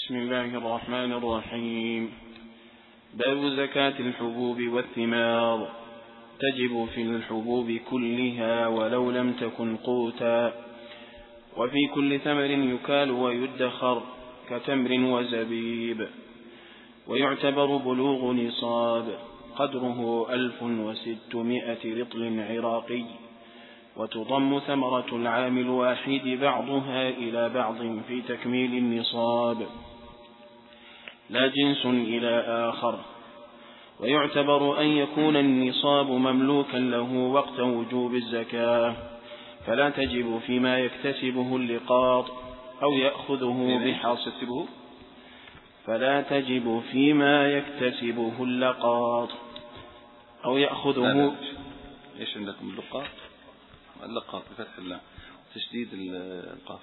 بسم الله الرحمن الرحيم. باب زكاة الحبوب والثمار. تجب في الحبوب كلها ولو لم تكن قوتا، وفي كل ثمر يكال ويدخر كتمر وزبيب، ويعتبر بلوغ نصاب قدره 1600 رطل عراقي، وتضم ثمرة العام الواحد بعضها إلى بعض في تكميل النصاب، لا جنس إلى آخر. ويعتبر أن يكون النصاب مملوكا له وقت وجوب الزكاة، فلا تجب فيما يكتسبه اللقاط أو يأخذه بحاصله، فلا تجب فيما يكتسبه اللقاط أو يأخذه. إيش عندكم اللقاط؟ اللقاط بفتح الله تشديد القاف.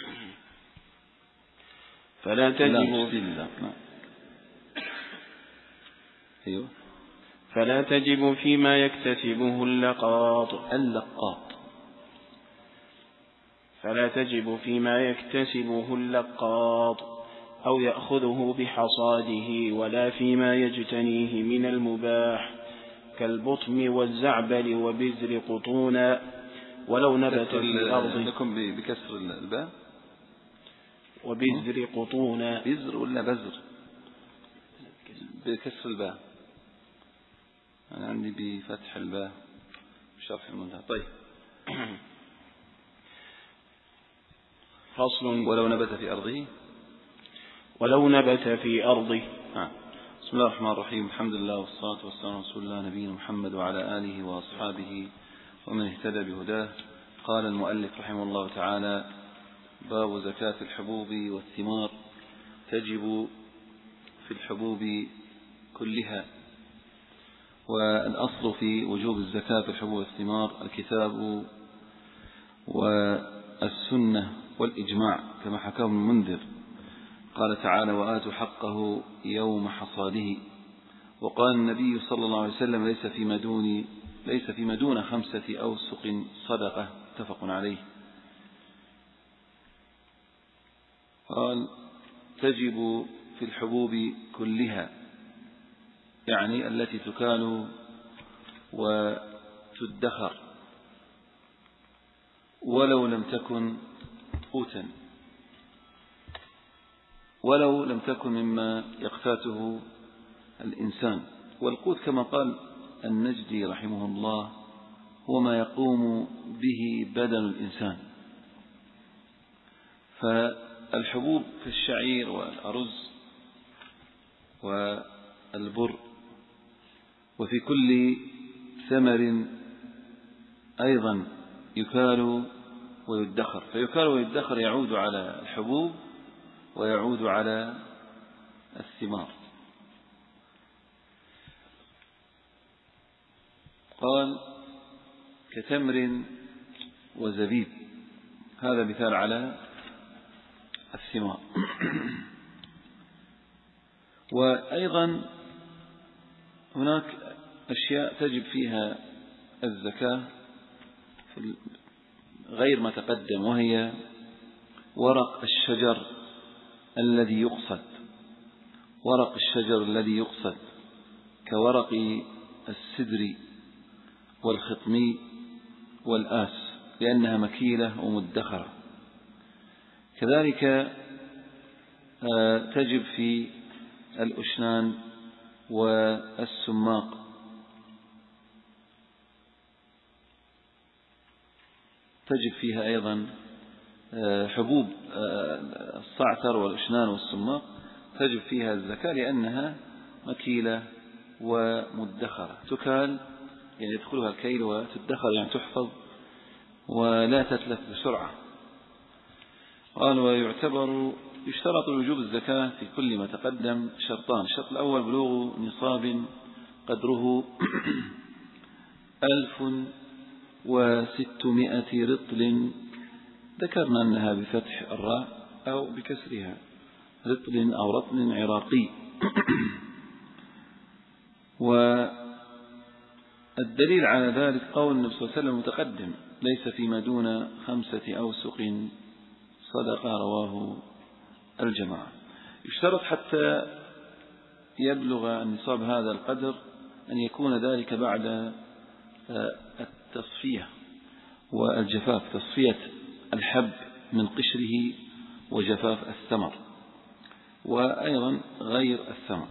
فلا تجب أيوه. فلا تجب فيما يكتسبه اللقاط فلا تجب فيما يكتسبه اللقاط أو يأخذه بحصاده، ولا فيما يجتنيه من المباح كالبطم والزعبل وبذر قطونا، ولو نبت في الأرض. لكم بكسر الباء وبذر قطونا. بذر ولا بذر؟ بكسر الباء. أنا عندي بفتح الباء بشرح المنتهى. طيب. فصل. ولو نبت في أرضه. ولو نبت في أرضه. بسم الله الرحمن الرحيم. الحمد لله والصلاة والسلام على رسول الله نبينا محمد وعلى آله وأصحابه ومن اهتدى بهداه. قال المؤلف رحمه الله تعالى: باب زكاة الحبوب والثمار. تجب في الحبوب كلها. والأصل في وجوب الزكاة في الحبوب والثمار الكتاب والسنة والإجماع، كما حكاه ابن المنذر. قال تعالى: وآتوا حقه يوم حصاده. وقال النبي صلى الله عليه وسلم: ليس فيما دون 5 أوسق صدقة. متفق عليه. قال: تجب في الحبوب كلها، يعني التي تكال وتدخر ولو لم تكن قوتا، ولو لم تكن مما يقتاته الإنسان. والقوت كما قال النجدي رحمه الله هو ما يقوم به بدن الإنسان. فالحبوب في الشعير والأرز والبر، وفي كل ثمر أيضا يكال ويدخر. فيكال ويدخر يعود على الحبوب ويعود على الثمار. قال: كتمر وزبيب. هذا مثال على الثمار. وأيضا هناك أشياء تجب فيها الزكاة غير ما تقدم، وهي ورق الشجر الذي يقصد. ورق الشجر الذي يقصد كورق السدر والخطمي والآس، لأنها مكيلة ومدخرة. كذلك تجب في الأشنان والسماق. تجب فيها أيضا حبوب الصعتر والأشنان والسماق، تجب فيها الزكاة لأنها مكيلة ومدخرة. تكال يعني يدخلها الكيل، وتدخر يعني تحفظ ولا تتلف بسرعة. قال: يشترط وجوب الزكاة في كل ما تقدم شرطان. الشرط الأول بلوغ نصاب قدره 1600 رطل. ذكرنا أنها بفتح الراء أو بكسرها، رطل أو رطل عراقي. والدليل على ذلك قول النبي صلى الله عليه وسلم متقدم: ليس فيما دون 5 أوسق صدقة، رواه الجماعة. يشترط حتى يبلغ النصاب هذا القدر أن يكون ذلك بعد التصفية والجفاف، تصفية الحب من قشره وجفاف الثمر، وأيضا غير الثمر.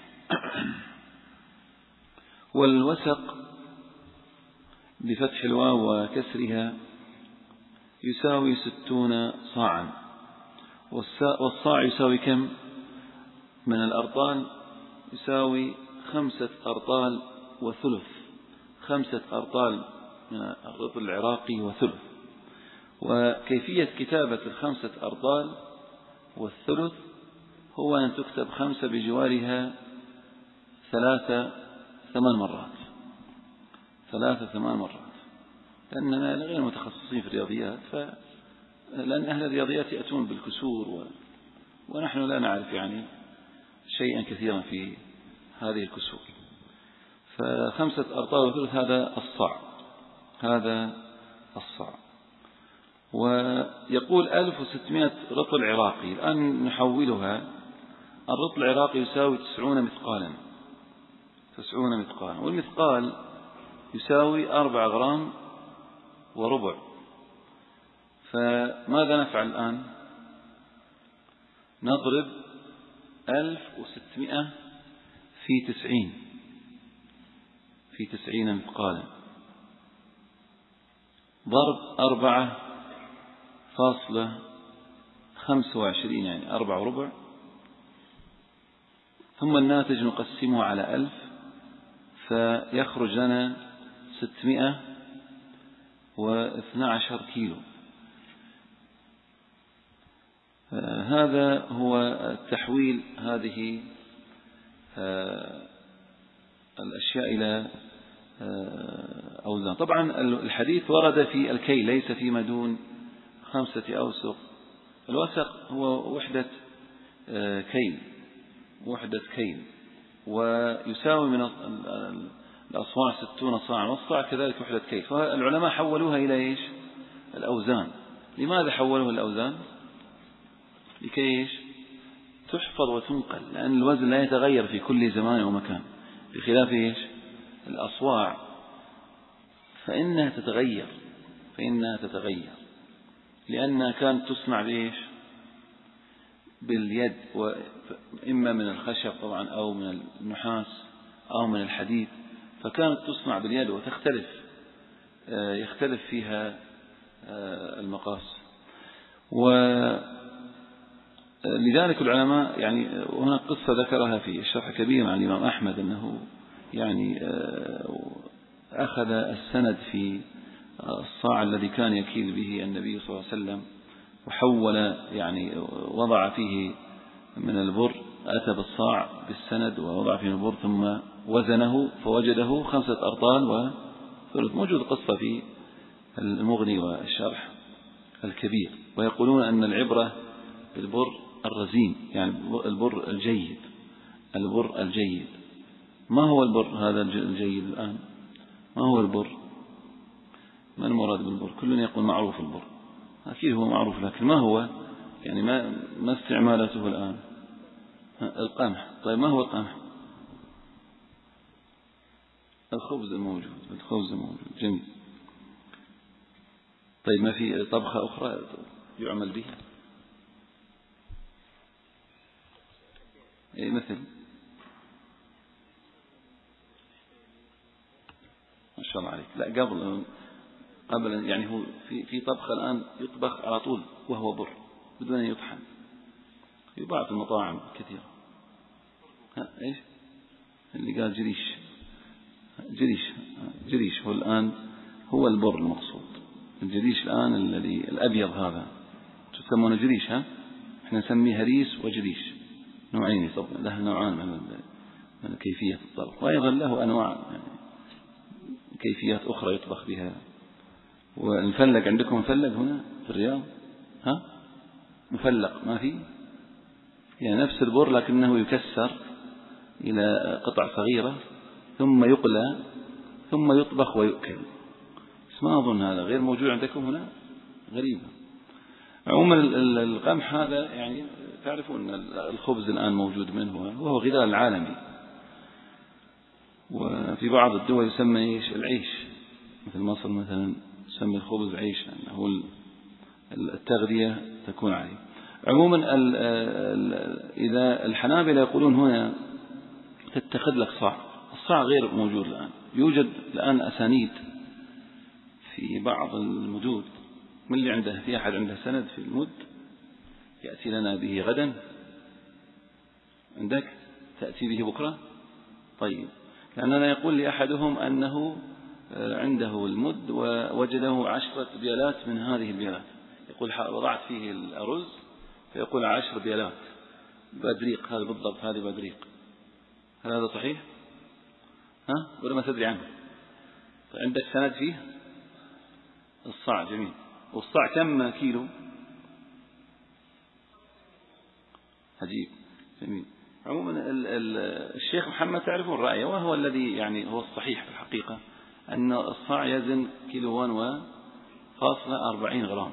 والوسق بفتح الواو وكسرها يساوي 60 صاعا، والصاع يساوي كم من الأرطال؟ يساوي 5 أرطال وثلث، 5 أرطال من الرطل العراقي وثلث. وكيفية كتابة 5 أرطال والثلث هو أن تكتب 5 بجوارها 3 8 مرات، 3 8 مرات، لأننا غير متخصصين في الرياضيات، لأن أهل الرياضيات يأتون بالكسور ونحن لا نعرف يعني شيئا كثيرا في هذه الكسور. ف5 أرطال وثلث هذا الصاع، هذا الصاع. ويقول 1600 رطل عراقي. الآن نحولها، الرطل العراقي يساوي 90 مثقالا، 90 مثقالا، والمثقال يساوي 4 غرام وربع. فماذا نفعل الآن؟ نضرب 1600 في 90 في 90 مثقالا، ضرب 4.25 يعني 4 وربع، ثم الناتج نقسمه على 1000 فيخرج لنا 612 كيلو. هذا هو التحويل هذه الأشياء إلى أوزان. طبعا الحديث ورد في الكيل، ليس فيما دون 5 أوسق. الوسق هو وحدة كيل، وحدة كيل، ويساوي من الأصواع 60 صاعا، والصاع كذلك وحدة كيل. فالعلماء حولوها إلى إيش؟ الأوزان. لماذا حولوها الأوزان؟ لكي إيش؟ تحفظ وتنقل، لأن الوزن لا يتغير في كل زمان ومكان، بخلاف إيش؟ الأصواع فإنها تتغير لأنها كانت تصنع بإيش؟ باليد، وإما من الخشب طبعا أو من النحاس أو من الحديد، فكانت تصنع باليد وتختلف، يختلف فيها المقاس. ولذلك العلماء يعني هنا قصة ذكرها في الشرح كبير عن الإمام أحمد، أنه يعني أخذ السند في الصاع الذي كان يكيل به النبي صلى الله عليه وسلم، وحول يعني وضع فيه من البر، أتى بالصاع بالسند ووضع فيه البر ثم وزنه فوجده 5 أرطال وثلث. موجود قصة في المغني والشرح الكبير. ويقولون أن العبرة بالبر الرزين، يعني البر الجيد، البر الجيد. ما هو البر هذا الجيد الآن؟ ما هو البر؟ ما المراد بالبر؟ كل يقول معروف البر، أكيد هو معروف، لكن ما هو يعني ما استعمالته الآن؟ القمح. طيب ما هو القمح؟ الخبز الموجود، الخبز الموجود. جميل. طيب ما في طبخة أخرى يعمل بها؟ أي مثل؟ ما شاء الله عليك. لا، قبل يعني هو في طبخة الآن يطبخ على طول وهو بر بدون أن يطحن، يباع في المطاعم كثيرة. إيش اللي قال؟ جريش هو الآن هو البر المقصود. الجريش الآن الذي الأبيض هذا تسمونه جريش، احنا نسميه هريس وجريش، نوعين طبعا، له نوعان من كيفية الطبخ، وأيضا له أنواع يعني كيفيات أخرى يطبخ بها. والمفلق عندكم مفلق هنا في الرياض؟ مفلق ما في؟ يعني نفس البر لكنه يكسر إلى قطع صغيرة ثم يقلى ثم يطبخ ويؤكل. بس ما أظن هذا غير موجود عندكم هنا، غريبة. عموما القمح هذا يعني تعرفون الخبز الآن موجود منه وهو غذاء العالمي، وفي بعض الدول يسمى العيش، مثل مصر مثلا يسمى الخبز عيش لأنه التغذية تكون عليه. عموما إذا الحنابلة يقولون هنا تتخذ لك صاع، الصاع غير موجود الآن. يوجد الآن أسانيد في بعض المدود، من اللي عنده في أحد عنده سند في المد يأتي لنا به غدا؟ عندك تأتي به بكرة؟ طيب، لأننا يقول لأحدهم أنه عنده المد ووجده 10 بيالات من هذه البيالات، يقول وضعت فيه الأرز فيقول 10 بيالات بدريق، هذا بالضبط هذه بدريق. هل هذا صحيح؟ ولا ما تدري عنه؟ عندك سند فيه الصاع؟ جميل. والصاع كم كيلو؟ عجيب، جميل. عموما الشيخ محمد تعرفون رأيه، وهو الذي يعني هو الصحيح في الحقيقة، أن الصاع يزن 2.40 غرام،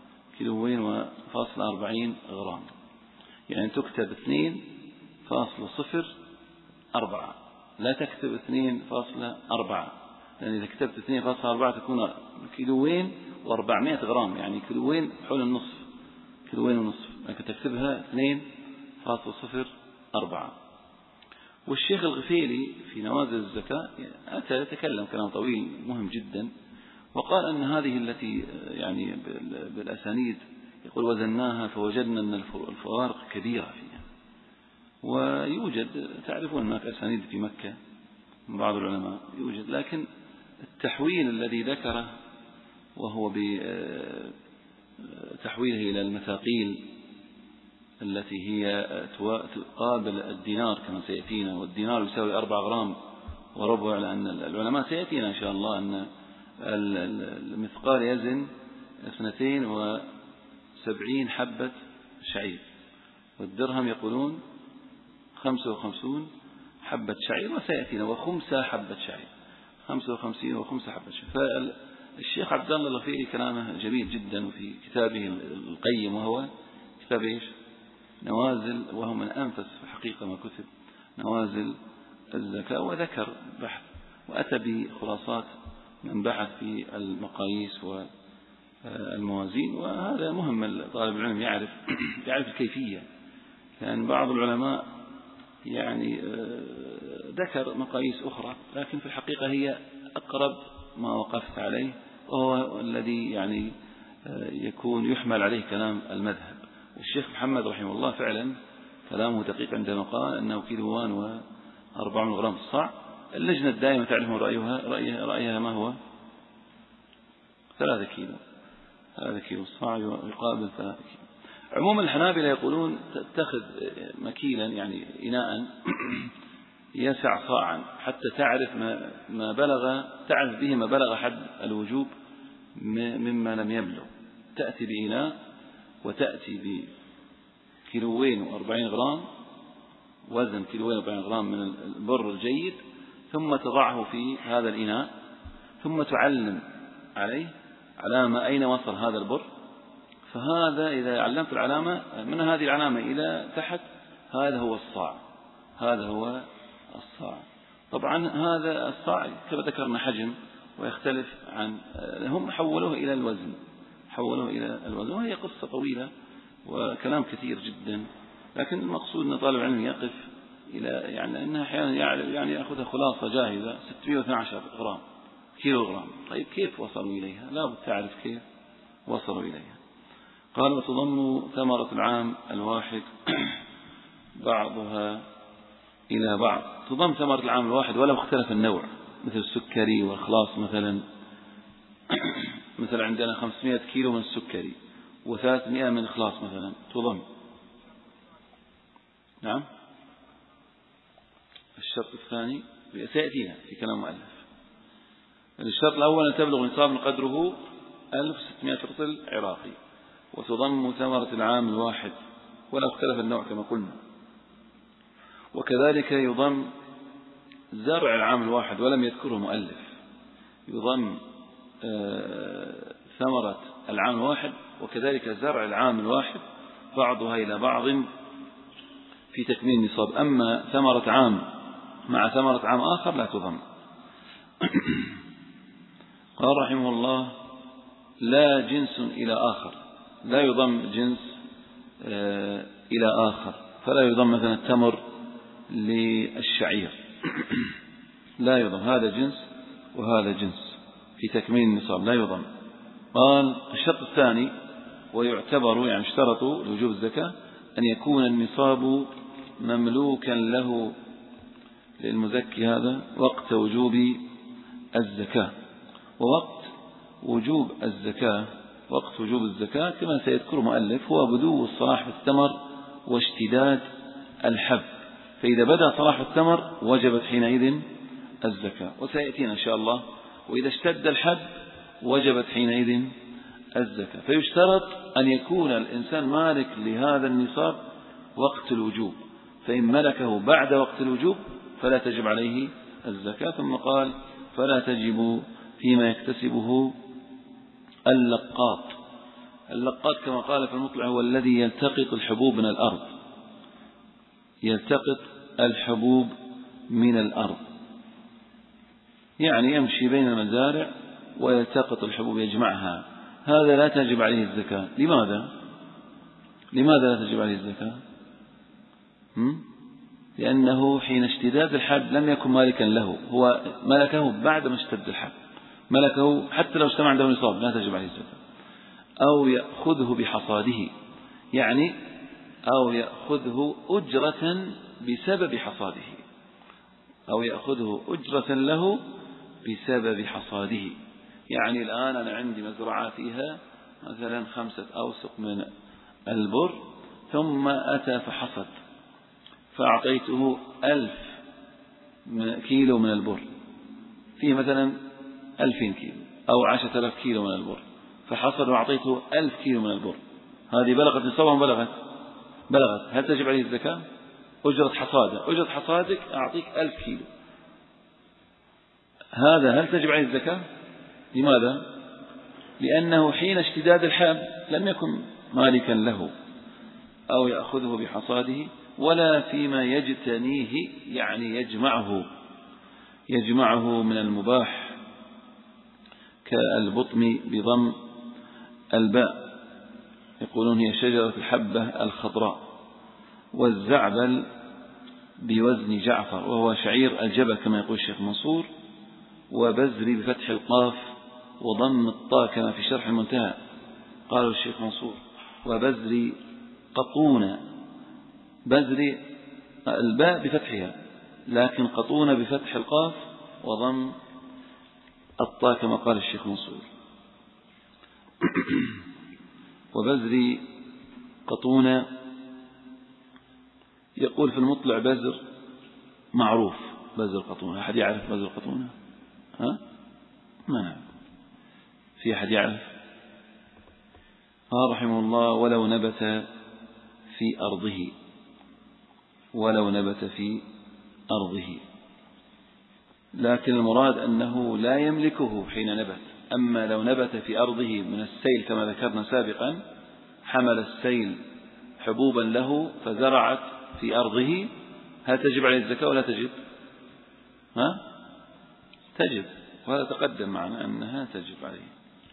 2.40 غرام، يعني تكتب 2.04، لا تكتب 2.4، لأن إذا كتبت 2.4 تكون 2.400 غرام، يعني كيلوين حول النصف، 1.5 كيلو، لكن تكتبها 2.04. والشيخ الغفيلي في نوازل الزكاة أتى يتكلم كلام طويل مهم جدا، وقال أن هذه التي يعني بالأسانيد يقول وزناها فوجدنا أن الفوارق كبيرة فيها. ويوجد تعرفون هناك أسانيد في مكة من بعض العلماء يوجد، لكن التحويل الذي ذكره وهو بتحويله إلى المثاقيل التي هي تقابل الدينار كما سيأتينا، والدينار يساوي 4 غرام وربع، لأن العلماء سيأتينا إن شاء الله أن المثقال يزن 72 حبة شعير، والدرهم يقولون 55 حبة شعير، وسيأتينا وخمسة حبة شعير، 55 وخمسة حبة شعير. فالشيخ عبد الله الغفيري كلامه جميل جدا، وفي كتابه القيم وهو كتاب إيش؟ نوازل، وهو من أنفس في الحقيقة ما كتب، نوازل الزكاة، وذكر بحث وأتى بخلاصات من بحث في المقاييس والموازين. وهذا مهم طالب العلم يعرف الكيفية، لأن بعض العلماء يعني ذكر مقاييس أخرى، لكن في الحقيقة هي أقرب ما وقفت عليه، وهو الذي يعني يكون يحمل عليه كلام المذهب. والشيخ محمد رحمه الله فعلا كلامه دقيق عندما قال أنه 2.40 غرام الصاع. اللجنة الدائمة تعرفون رأيها ما هو؟ 3 كيلو الصاع يقابل 3 كيلو. عموما الحنابلة يقولون تتخذ مكيلا يعني إناء يسع صاعا حتى تعرف به ما بلغ حد الوجوب مما لم يبلغ. تأتي بإناء وتأتي ب2.40 غرام، وزن 2.40 غرام من البر الجيد، ثم تضعه في هذا الإناء، ثم تعلم عليه علامة أين وصل هذا البر. فهذا إذا علمت العلامة من هذه العلامة إلى تحت هذا هو الصاع. طبعا هذا الصاع كما ذكرنا حجم ويختلف عن، هم حولوه إلى الوزن، وهي قصة طويلة وكلام كثير جدا، لكن المقصود أن طالب العلم يقف إلى يعني أنها أحيانا يعني يأخذها خلاصة جاهزة 612 غرام كيلوغرام. طيب كيف وصلوا إليها؟ لا بد تعرف كيف وصلوا إليها. قال وتضم ثمرة العام الواحد بعضها إلى بعض. تضم ثمرة العام الواحد ولو اختلف النوع، مثل السكري والخلاص مثلا. مثلا عندنا 500 كيلو من السكري و300 من الخلاص مثلا، تضم. نعم. الشرط الثاني سيأتينا في كلام مؤلف. الشرط الأول أن تبلغ نصاب قدره 1600 رطل عراقي. وتضم ثمرة العام الواحد ولا اختلف النوع كما قلنا. وكذلك يضم زرع العام الواحد ولم يذكره مؤلف، يضم ثمرة العام الواحد وكذلك زرع العام الواحد بعضها إلى بعض في تكميل النصاب. أما ثمرة عام مع ثمرة عام آخر لا تضم. قال رحمه الله: لا جنس إلى آخر، لا يضم جنس إلى آخر، فلا يضم مثلا التمر للشعير، لا يضم، هذا جنس وهذا جنس في تكميل النصاب لا يضم. قال: الشرط الثاني، ويعتبر يعني اشترطوا لوجوب الزكاة أن يكون النصاب مملوكا له للمزكي هذا وقت وجوب الزكاة. ووقت وجوب الزكاة، وقت وجوب الزكاة كما سيذكر مؤلف هو بدو الصلاح في التمر واشتداد الحب، فإذا بدأ صلاح التمر وجبت حينئذ الزكاة، وسيأتينا إن شاء الله. وإذا اشتد الحب وجبت حينئذ الزكاة. فيشترط أن يكون الإنسان مالك لهذا النصاب وقت الوجوب، فإن ملكه بعد وقت الوجوب فلا تجب عليه الزكاة. ثم قال: فلا تجب فيما يكتسبه اللقاط. اللقاط كما قال في المطلع هو الذي يلتقط الحبوب من الأرض، يلتقط الحبوب من الأرض، يعني يمشي بين المزارع ويلتقط الحبوب يجمعها، هذا لا تجب عليه الزكاة. لماذا لا تجب عليه الزكاة؟ لأنه حين اشتداد الحب لم يكن مالكا له، هو ملكه بعد ما اشتد الحب، ملكه حتى لو اجتمع عنده نصاب لا تجب عليه الزكاة. أو يأخذه بحصاده، يعني أو يأخذه أجرة بسبب حصاده، أو يأخذه أجرة له بسبب حصاده. يعني الآن أنا عندي مزرعة فيها مثلا 5 أوسق من البر، ثم أتى فحصد، فأعطيته 1000 كيلو من البر، فيه مثلا 2000 كيلو أو 10,000 كيلو من البر، فحصد وأعطيته 1000 كيلو من البر، هذه بلغت نصابا؟ بلغت، هل تجب عليه الزكاة؟ أجرة حصادك أعطيك 1000 كيلو، هذا هل تجب عليه الزكاة؟ لماذا؟ لأنه حين اشتداد الحب لم يكن مالكا له. أو يأخذه بحصاده، ولا فيما يجتنيه، يعني يجمعه من المباح كالبطم بضم الباء، يقولون هي شجرة الحبة الخضراء، والزعبل بوزن جعفر وهو شعير الجبل كما يقول الشيخ منصور، وبزري بفتح القاف وضم الطاء كما في شرح المنتهى قالوا الشيخ منصور، وبزري قطون، بزري الباء بفتحها لكن قطون بفتح القاف وضم الطاء كما قال الشيخ منصور. وبزري قطون، يقول في المطلع بزر معروف، بزر قطون، أحد يعرف بزر قطون؟ ما نعرف، في أحد يعرف؟ قال رحمه الله: ولو نبت في أرضه، ولو نبت في أرضه، لكن المراد أنه لا يملكه حين نبت. أما لو نبت في أرضه من السيل كما ذكرنا سابقا، حمل السيل حبوبا له فزرعت في أرضه، هل تجب عليه الزكاة ولا تجب؟ تجب، وهذا تقدم معنا أنها تجب عليه.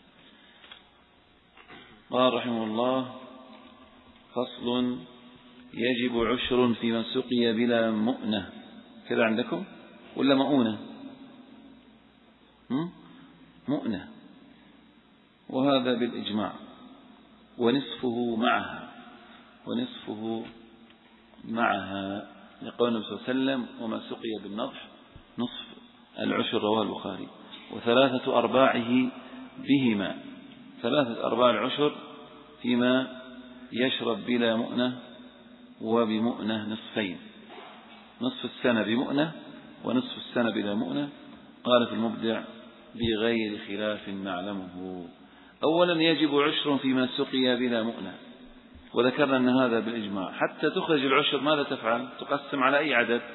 قال رحمه الله: فصل: يجب عشر في من سقي بلا مؤنة. كذا عندكم ولا مؤونة؟ مؤنة، وهذا بالإجماع، ونصفه معها لقول النبي صلى الله عليه وسلم: وما سقي بالنضح نصف العشر، رواه البخاري. وثلاثة أرباعه بهما، 3/4 العشر فيما يشرب بلا مؤنة وبمؤنة نصفين، نصف السنة بمؤنة ونصف السنة بلا مؤنة. قال في المبدع: بغير خلاف نعلمه. أولا يجب عشر فيما سقي بلا مؤنة، وذكرنا أن هذا بالإجماع. حتى تخرج العشر ماذا تفعل؟ تقسم على أي عدد؟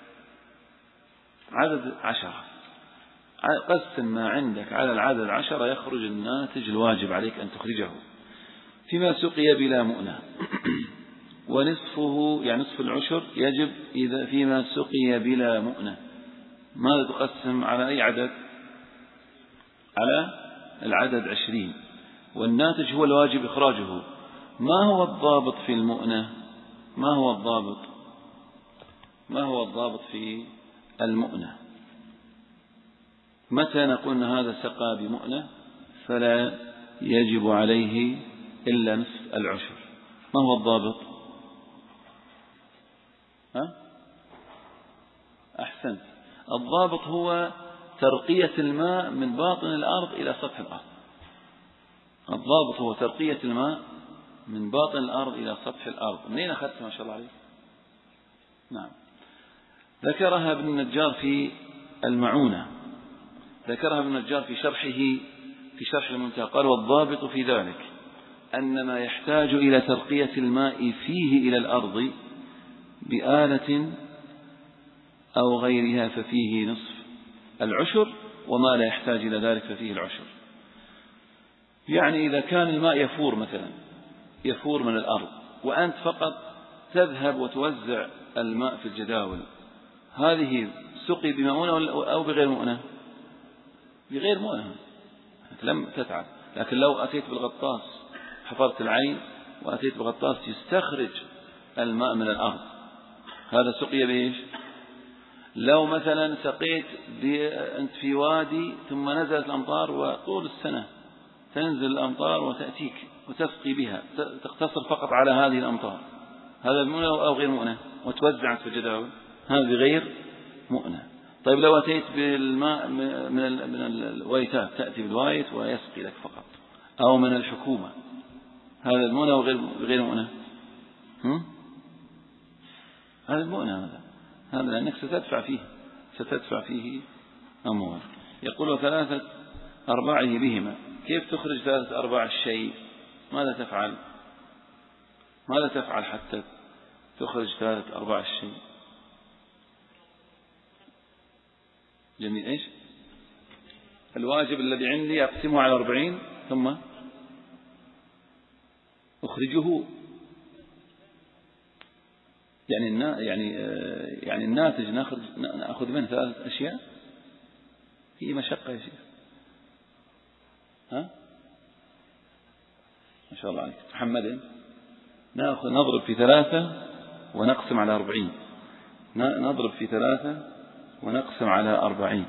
عدد 10. قسم ما عندك على العدد 10 يخرج الناتج الواجب عليك أن تخرجه. فيما سقي بلا مؤنة ونصفه يعني نصف العشر يجب إذا فيما سقي بلا مؤنة. ماذا تقسم على أي عدد؟ على العدد 20، والناتج هو الواجب إخراجه. ما هو الضابط في المؤنة؟ ما هو الضابط في المؤنة؟ متى نقول أن هذا سقى بمؤنة فلا يجب عليه إلا نصف العشر؟ ما هو الضابط؟ أحسنت. الضابط هو ترقية الماء من باطن الأرض إلى سطح الأرض. الضابط هو ترقية الماء من باطن الأرض إلى سطح الأرض. منين أخذت ما شاء الله عليك؟ نعم. ذكرها ابن النجار في المعونة، ذكرها ابن النجار في شرح المنتهى، قال: والضابط في ذلك أن ما يحتاج إلى ترقية الماء فيه إلى الأرض بآلة أو غيرها ففيه نصف العشر، وما لا يحتاج إلى ذلك ففيه العشر. يعني إذا كان الماء يفور مثلا، يفور من الأرض، وأنت فقط تذهب وتوزع الماء في الجداول، هذه سقي بمؤونة أو بغير مؤونة؟ بغير مؤونة، لم تتعب. لكن لو أتيت بالغطاس، حفرت العين وأتيت بالغطاس يستخرج الماء من الأرض، هذا سقي بإيش؟ لو مثلا سقيت أنت في وادي ثم نزلت الأمطار، وطول السنة تنزل الأمطار وتأتيك وتسقي بها، تقتصر فقط على هذه الأمطار، هذا مؤنة أو غير مؤنة؟ وتوزع في الجداول، هذا غير مؤنة. طيب لو أتيت بالماء من الوايتات، تأتي بالوايت ويسقي لك فقط، أو من الحكومة، هذا المؤنة أو غير مؤنة؟ هذا المؤنة، هذا لأنك ستدفع فيه أموال. يقول: وثلاثة أرباعه بهما. كيف تخرج 3/4 الشيء؟ ماذا تفعل حتى تخرج 3/4 الشيء؟ جميل. إيش الواجب الذي عندي؟ أقسمه على 40 ثم أخرجه. يعني الناتج نأخذ منه 3 أشياء. هي مشقة يا شيخ. ما شاء الله عليك محمد. نضرب في 3 ونقسم على 40. نضرب في 3 ونقسم على 40.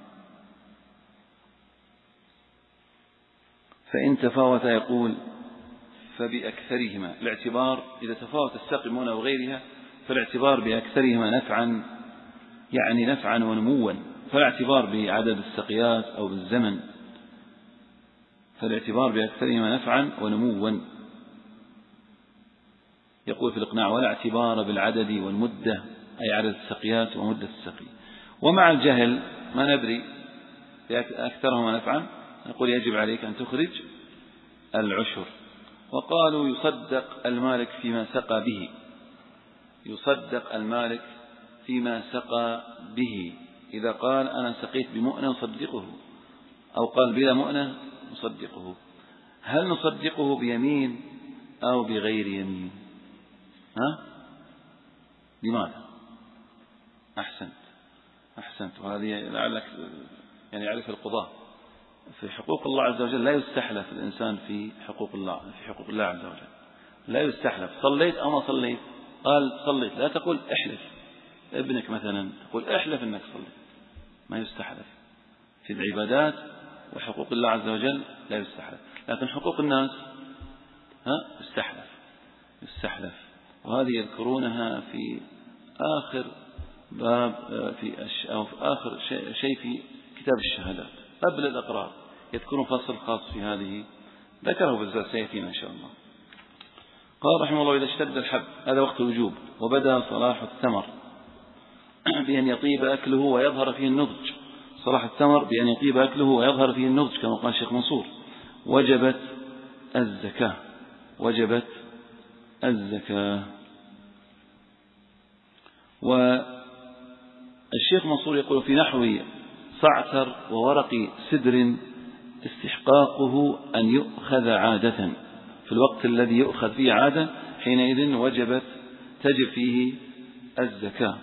فإن تفاوت يقول فبأكثرهما. الاعتبار إذا تفاوت السقي مؤنة وغيرها فالاعتبار بأكثرهما نفعا، يعني نفعا ونموا، فلا اعتبار بعدد السقيات أو بالزمن، فالاعتبار بأكثرهما نفعا ونموا. يقول في الإقناع: ولا اعتبار بالعدد والمدة، أي عدد السقيات ومدة السقي. ومع الجهل ما ندري أكثرهما نفعا، نقول يجب عليك أن تخرج العشر. وقالوا: يصدق المالك فيما سقى به. يصدق المالك فيما سقى به. إذا قال أنا سقيت بمؤنة نصدقه، أو قال بلا مؤنة نصدقه. هل نصدقه بيمين أو بغير يمين؟ لماذا؟ أحسنت. وهذه لعلك يعني يعرف القضاء في حقوق الله عز وجل. لا يستحلف الإنسان في حقوق الله عز وجل، لا يستحلف. صليت أو ما صليت؟ قال صليت، لا تقول احلف. ابنك مثلا تقول احلف انك صليت، ما يستحلف. في العبادات وحقوق الله عز وجل لا يستحلف، لكن حقوق الناس يستحلف. وهذه يذكرونها في آخر باب أو في آخر شيء في كتاب الشهادات قبل الأقرار، يذكرون فصل خاص في هذه، ذكره بالذات سيأتينا إن شاء الله. قال رحمه الله: إذا اشتد الحب، هذا وقت الوجوب، وبدأ صلاح الثمر بأن يطيب أكله ويظهر فيه النضج. صلاح الثمر بأن يطيب أكله ويظهر فيه النضج كما قال الشيخ منصور. وجبت الزكاة. والشيخ منصور يقول في نحو صعتر وورق سدر: استحقاقه أن يؤخذ عادة، في الوقت الذي يؤخذ فيه عادة حينئذ وجبت تجب فيه الزكاة.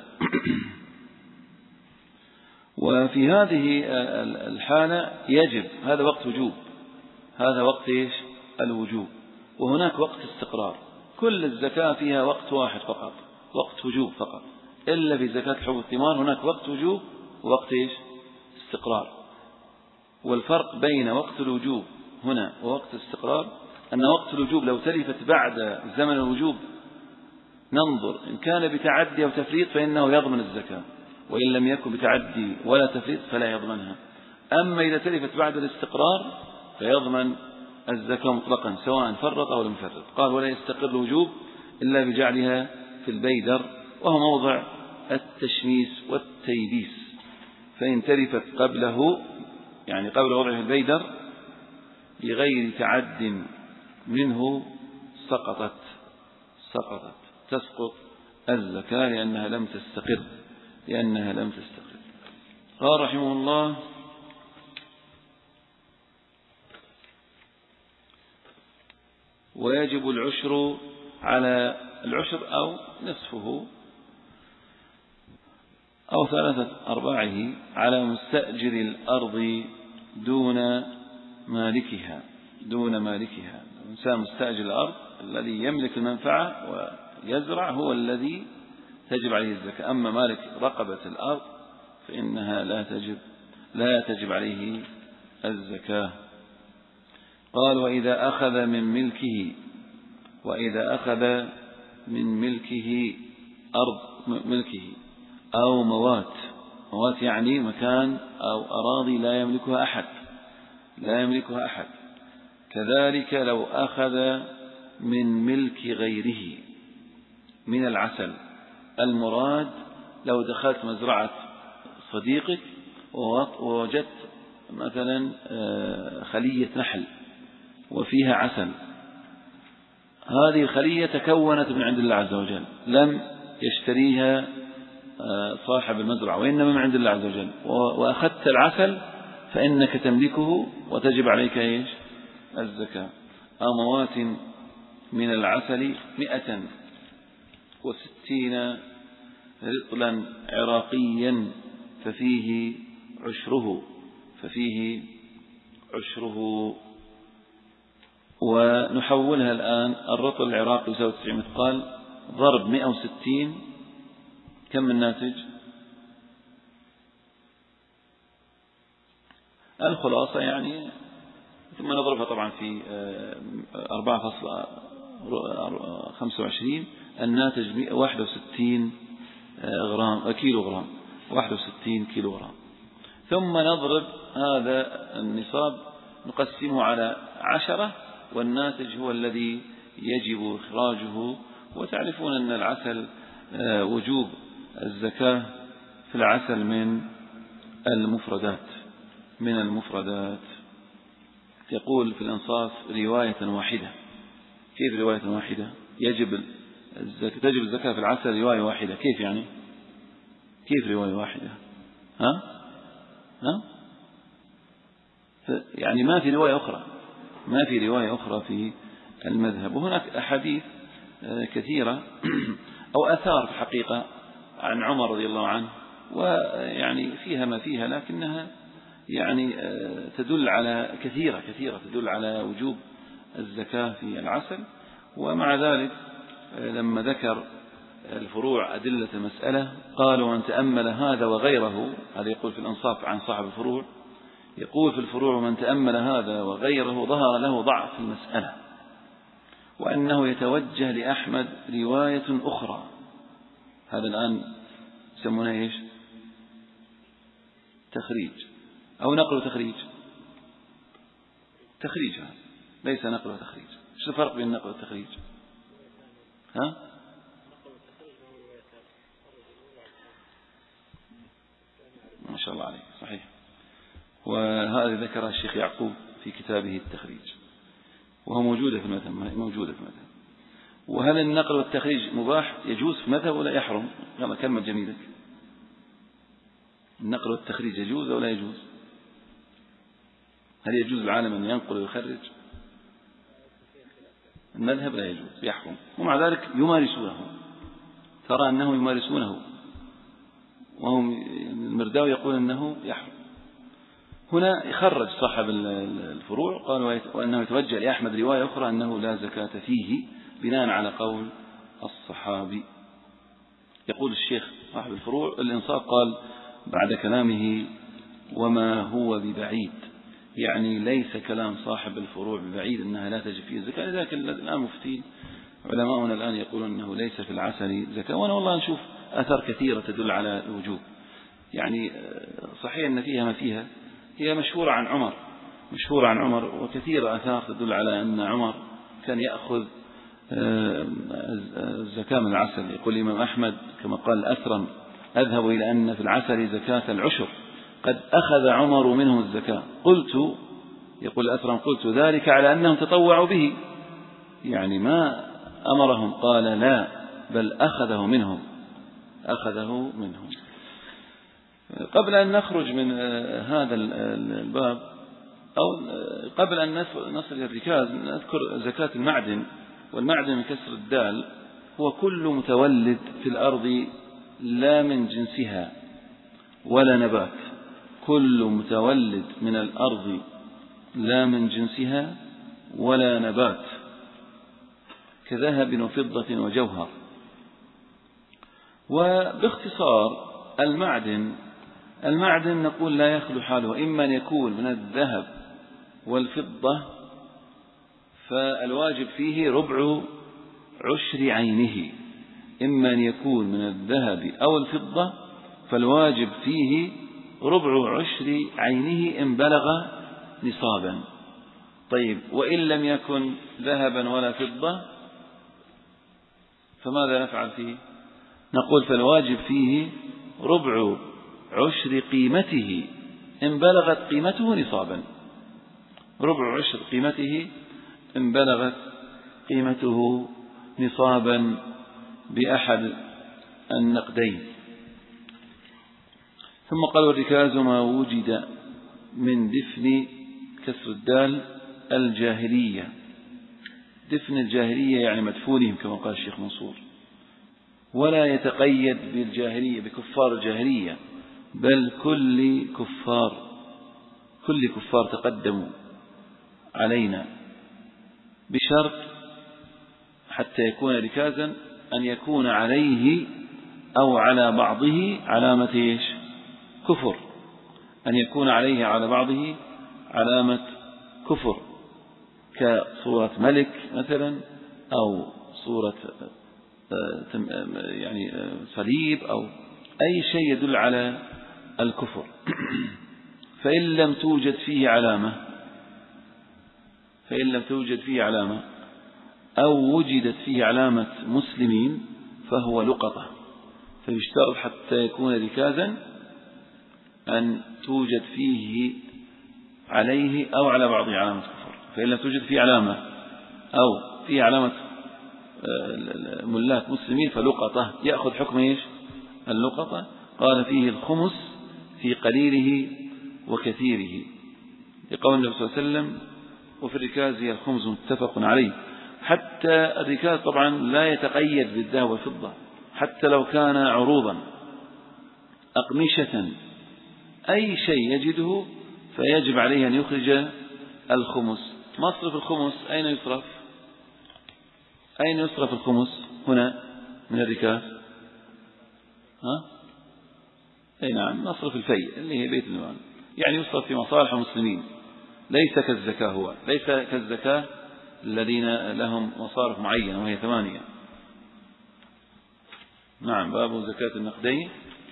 وفي هذه الحالة يجب، هذا وقت وجوب، هذا وقت الوجوب. وهناك وقت استقرار. كل الزكاة فيها وقت واحد فقط، وقت وجوب فقط، إلا في زكاة الحبوب والثمار هناك وقت وجوب ووقت استقرار. والفرق بين وقت الوجوب هنا ووقت الاستقرار أن وقت الوجوب لو تلفت بعد زمن الوجوب ننظر إن كان بتعدي أو تفريط فإنه يضمن الزكاة، وإن لم يكن بتعدي ولا تفريط فلا يضمنها. أما إذا تلفت بعد الاستقرار فيضمن الزكاة مطلقا سواء فرط أو لم يفرط. قال ولا يستقر الوجوب إلا بجعلها في البيدر، وهو موضع التشميس والتيبيس. فإن تلفت قبله، يعني قبل وضعه في البيدر بغير تعد منه سقطت تسقط الزكاة لأنها لم تستقر. قال رحمه الله ويجب العشر على العشر أو نصفه أو 3/4 على مستأجر الأرض دون مالكها. الإنسان مستأجر الأرض الذي يملك المنفعة ويزرع هو الذي تجب عليه الزكاة. أما مالك رقبة الأرض فإنها لا تجب عليه الزكاة. قال وإذا أخذ من ملكه أرض ملكه أو موات يعني مكان أو أراضي لا يملكها أحد. كذلك لو أخذ من ملك غيره من العسل. المراد لو دخلت مزرعة صديقك ووجدت مثلا خلية نحل وفيها عسل، هذه الخلية تكونت من عند الله عز وجل، لم يشتريها صاحب المزرعة وإنما من عند الله عز وجل، وأخذت العسل فإنك تملكه وتجب عليك الزكاة. موات من العسل 160 رطلا عراقيا ففيه عشره. ونحولها الآن، الرطل العراقي يساوي 90 مثقال ضرب 160 كم الناتج؟ الخلاصة يعني ثم نضربها طبعا في 4.25 الناتج 61 كيلو غرام. 61 كيلو غرام. ثم نضرب هذا النصاب نقسمه على 10 والناتج هو الذي يجب إخراجه. وتعرفون أن العسل وجوب الزكاة في العسل من المفردات. يقول في الإنصاف رواية واحدة. كيف رواية واحدة؟ تجب الزكاة في العسل رواية واحدة. كيف يعني؟ كيف رواية واحدة؟ يعني ما في رواية أخرى في المذهب. وهناك أحاديث كثيرة أو أثار في الحقيقة عن عمر رضي الله عنه، ويعني فيها ما فيها، لكنها يعني تدل على كثيرة تدل على وجوب الزكاة في العسل. ومع ذلك لما ذكر الفروع أدلة المسألة قال ومن تأمل هذا وغيره، هذا يقول في الإنصاف عن صاحب الفروع، يقول في الفروع ومن تأمل هذا وغيره ظهر له ضعف المسألة، وأنه يتوجه لأحمد رواية أخرى. هذا الآن يسمونه إيش؟ تخريج أو نقل وتخريج. تخريج هذا ليس نقل وتخريج. شو الفرق بين النقل والتخريج؟ ما شاء الله عليه، صحيح. وهذا ذكر الشيخ يعقوب في كتابه التخريج، وهو موجودة في المذهب. وهل النقل والتخريج مباح يجوز في المذهب ولا يحرم؟ يلا كلمة جميلة. النقل والتخريج يجوز أو لا يجوز؟ هل يجوز العالم أن ينقل ويخرج؟ المذهب لا يجوز، يحرم. ومع ذلك يمارسونه ترى أنه يمارسونه، وهم المرداوي يقول أنه يحرم. هنا يخرج صاحب الفروع قال وأنه يتوجه لأحمد رواية أخرى أنه لا زكاة فيه بناء على قول الصحابي. يقول الشيخ صاحب الفروع الإنصاف قال بعد كلامه وما هو ببعيد، يعني ليس كلام صاحب الفروع ببعيد أنها لا تجب فيه الزكاة، لكن الآن مفتين علماؤنا الآن يقولون أنه ليس في العسل زكاة، وأنا والله نشوف آثار كثيرة تدل على الوجوب. يعني صحيح أن فيها ما فيها، هي مشهورة عن عمر وكثير آثار تدل على أن عمر كان يأخذ الزكاة من العسل. يقول الإمام أحمد كما قال الأثرم أذهب إلى أن في العسل زكاة العشر قد أخذ عمر منهم الزكاة. قلت، يقول الأثرم، قلت ذلك على أنهم تطوعوا به، يعني ما أمرهم، قال لا بل أخذه منهم. قبل أن نخرج من هذا الباب أو قبل أن نصل إلى الركاز نذكر زكاة المعدن. والمعدن من كسر الدال هو كل متولد في الأرض لا من جنسها ولا نبات، كل متولد من الأرض لا من جنسها ولا نبات كذهب وفضة وجوهر. وباختصار المعدن نقول لا يخلو حاله، إما أن يكون من الذهب والفضة فالواجب فيه ربع عشر عينه، إما أن يكون من الذهب أو الفضة فالواجب فيه ربع عشر عينه إن بلغ نصابا. طيب وإن لم يكن ذهبا ولا فضة فماذا نفعل فيه؟ نقول فالواجب فيه ربع عشر قيمته إن بلغت قيمته نصابا، ربع عشر قيمته إن بلغت قيمته نصابا بأحد النقدين. ثم قال والركاز ما وجد من دفن كسر الدال الجاهلية، دفن الجاهلية يعني مدفونهم كما قال الشيخ منصور، ولا يتقيد بالجاهلية بكفار الجاهلية بل كل كفار تقدموا علينا، بشرط حتى يكون ركازا أن يكون عليه أو على بعضه علامة إيش؟ كفر، أن يكون عليه على بعضه علامة كفر كصورة ملك مثلا أو صورة يعني صليب أو أي شيء يدل على الكفر. فإن لم توجد فيه علامة أو وجدت فيه علامة مسلمين فهو لقطة، فيشترط حتى يكون ركازا أن توجد فيه عليه أو على بعضه علامة كفر. فإن لم توجد فيه علامة أو فيه علامة ملاك مسلمين فلقطة، يأخذ حكم إيش؟ اللقطة. قال فيه الخمس في قليله وكثيره، لقول النبي صلى الله عليه وسلم وفي الركاز هي الخمس متفق عليه. حتى الركاز طبعا لا يتقيد بالذهب والفضة، حتى لو كان عروضا أقمشة أي شيء يجده فيجب عليه أن يخرج الخمس. مصرف الخمس أين يصرف؟ أين يصرف الخمس هنا من الركاز؟ أي نعم، مصرف الفيء اللي هي بيت المال، يعني يصرف في مصالح المسلمين، ليس كالزكاة، هو ليس كالزكاة الذين لهم مصارف معينة وهي 8. نعم. باب زكاة النقدين.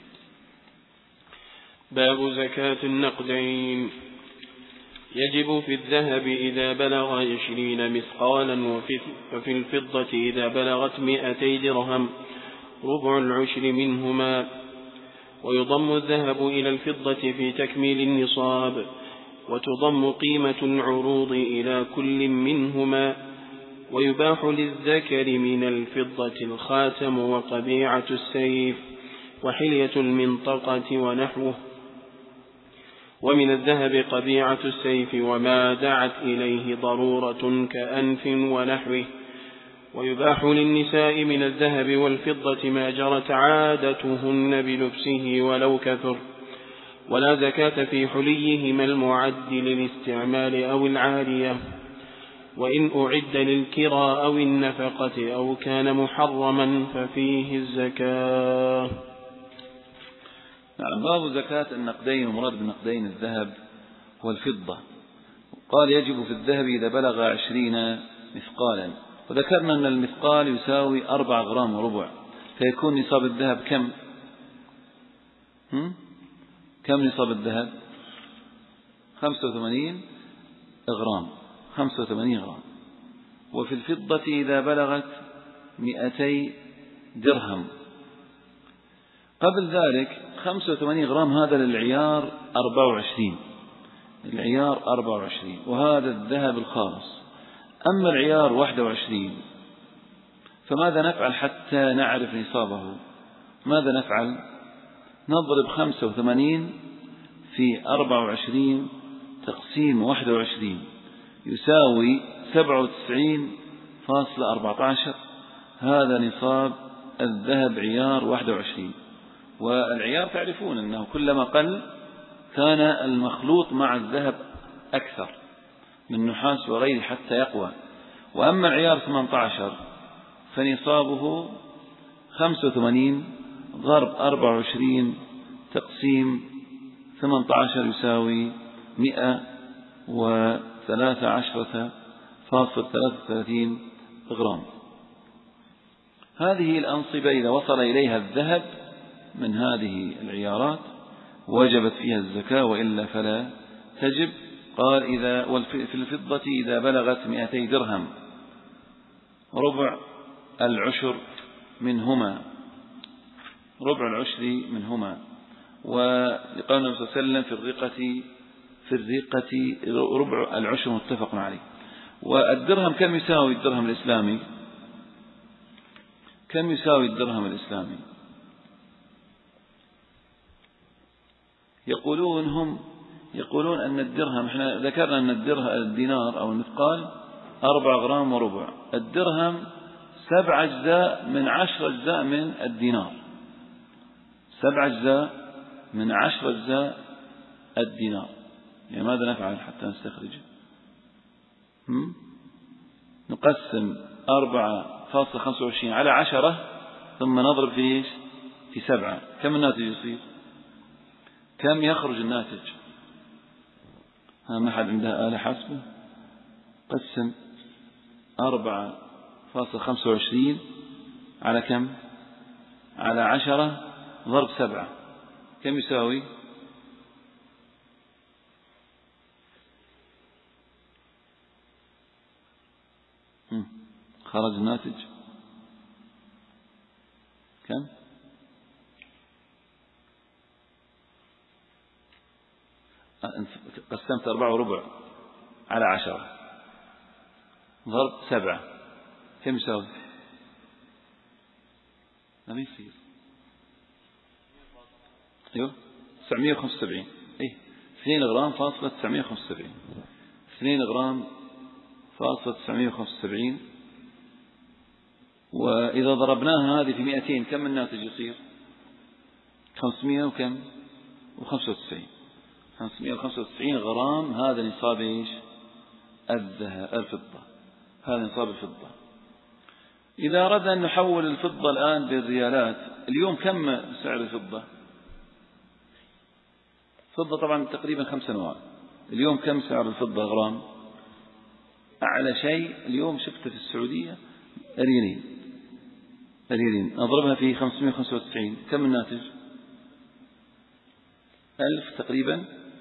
باب زكاة النقدين. يجب في الذهب إذا بلغ 20 مثقالا، وفي الفضة إذا بلغت 200 درهم ربع العشر منهما، ويضم الذهب إلى الفضة في تكميل النصاب، وتضم قيمة العروض إلى كل منهما، ويباح للذكر من الفضة الخاتم وقبيعة السيف وحلية المنطقة ونحوه، ومن الذهب قبيعة السيف وما دعت إليه ضرورة كأنف ونحوه، ويباح للنساء من الذهب والفضة ما جرت عادتهن بلبسه ولو كثر، ولا زكاة في حليهما المعد للاستعمال أو العارية، وإن أعد للكرى أو النفقة أو كان محرما ففيه الزكاة. نعم. باب زكاة النقدين، ومراد بالنقدين الذهب والفضة. قال يجب في الذهب إذا بلغ 20 مثقالا، وذكرنا أن المثقال يساوي 4 غرام وربع، فيكون نصاب الذهب كم نصاب الذهب؟ 85 غرام. 85 غرام. وفي الفضة إذا بلغت 200 درهم. قبل ذلك 85 غرام هذا للعيار 24، العيار 24، وهذا الذهب الخالص. أما العيار 21 فماذا نفعل حتى نعرف نصابه؟ ماذا نفعل؟ نضرب 85 في 24 تقسيم 21 يساوي 97.14. هذا نصاب الذهب عيار 21. والعيار تعرفون أنه كلما قل كان المخلوط مع الذهب أكثر من نحاس وغيره حتى يقوى. وأما العيار 18 فنصابه 85 ضرب 24 تقسيم 18 يساوي 113.33 غرام. هذه الأنصبة إذا وصل إليها الذهب من هذه العيارات وجبت فيها الزكاة، وإلا فلا تجب. قال في الفضة إذا بلغت 200 درهم ربع العشر منهما، ولقول النبي صلى الله عليه وسلم في الرقة ربع العشر متفق عليه. والدرهم كم يساوي الدرهم الإسلامي؟ كم يساوي الدرهم الإسلامي؟ يقولون أن الدرهم، احنا ذكرنا أن الدينار أو المثقال 4 غرام وربع، الدرهم 7 أجزاء من 10 أجزاء من الدينار، 7 أجزاء من 10 أجزاء الدينار. يعني ماذا نفعل حتى نستخرجه؟ نقسم 4.25 على 10 ثم نضرب في 7. كم الناتج يصير؟ كم يخرج الناتج؟ ما حد عنده آلة حاسبة؟ قسم 4.25 على كم؟ على 10 ضرب 7. كم يساوي؟ خرج الناتج كم؟ قسمت 4 وربع على 10 ضرب 7 كم يساوي؟ ما بيصير. ايوه 975. 2 غرام فاصلة 975. 2 غرام فاصلة 975. وإذا ضربناها هذه في 200 كم الناتج يصير؟ 500 وكم؟ و95. 595 غرام. هذا نصاب ايش؟ الفضة. هذا نصاب الفضة. إذا أردنا أن نحول الفضة الآن بالريالات، اليوم كم سعر الفضة؟ الفضة طبعا تقريبا 5 سنوات. اليوم كم سعر الفضة غرام؟ أعلى شيء اليوم شفته في السعودية ريالين. أضربها في 595 كم الناتج؟ 1000 تقريبا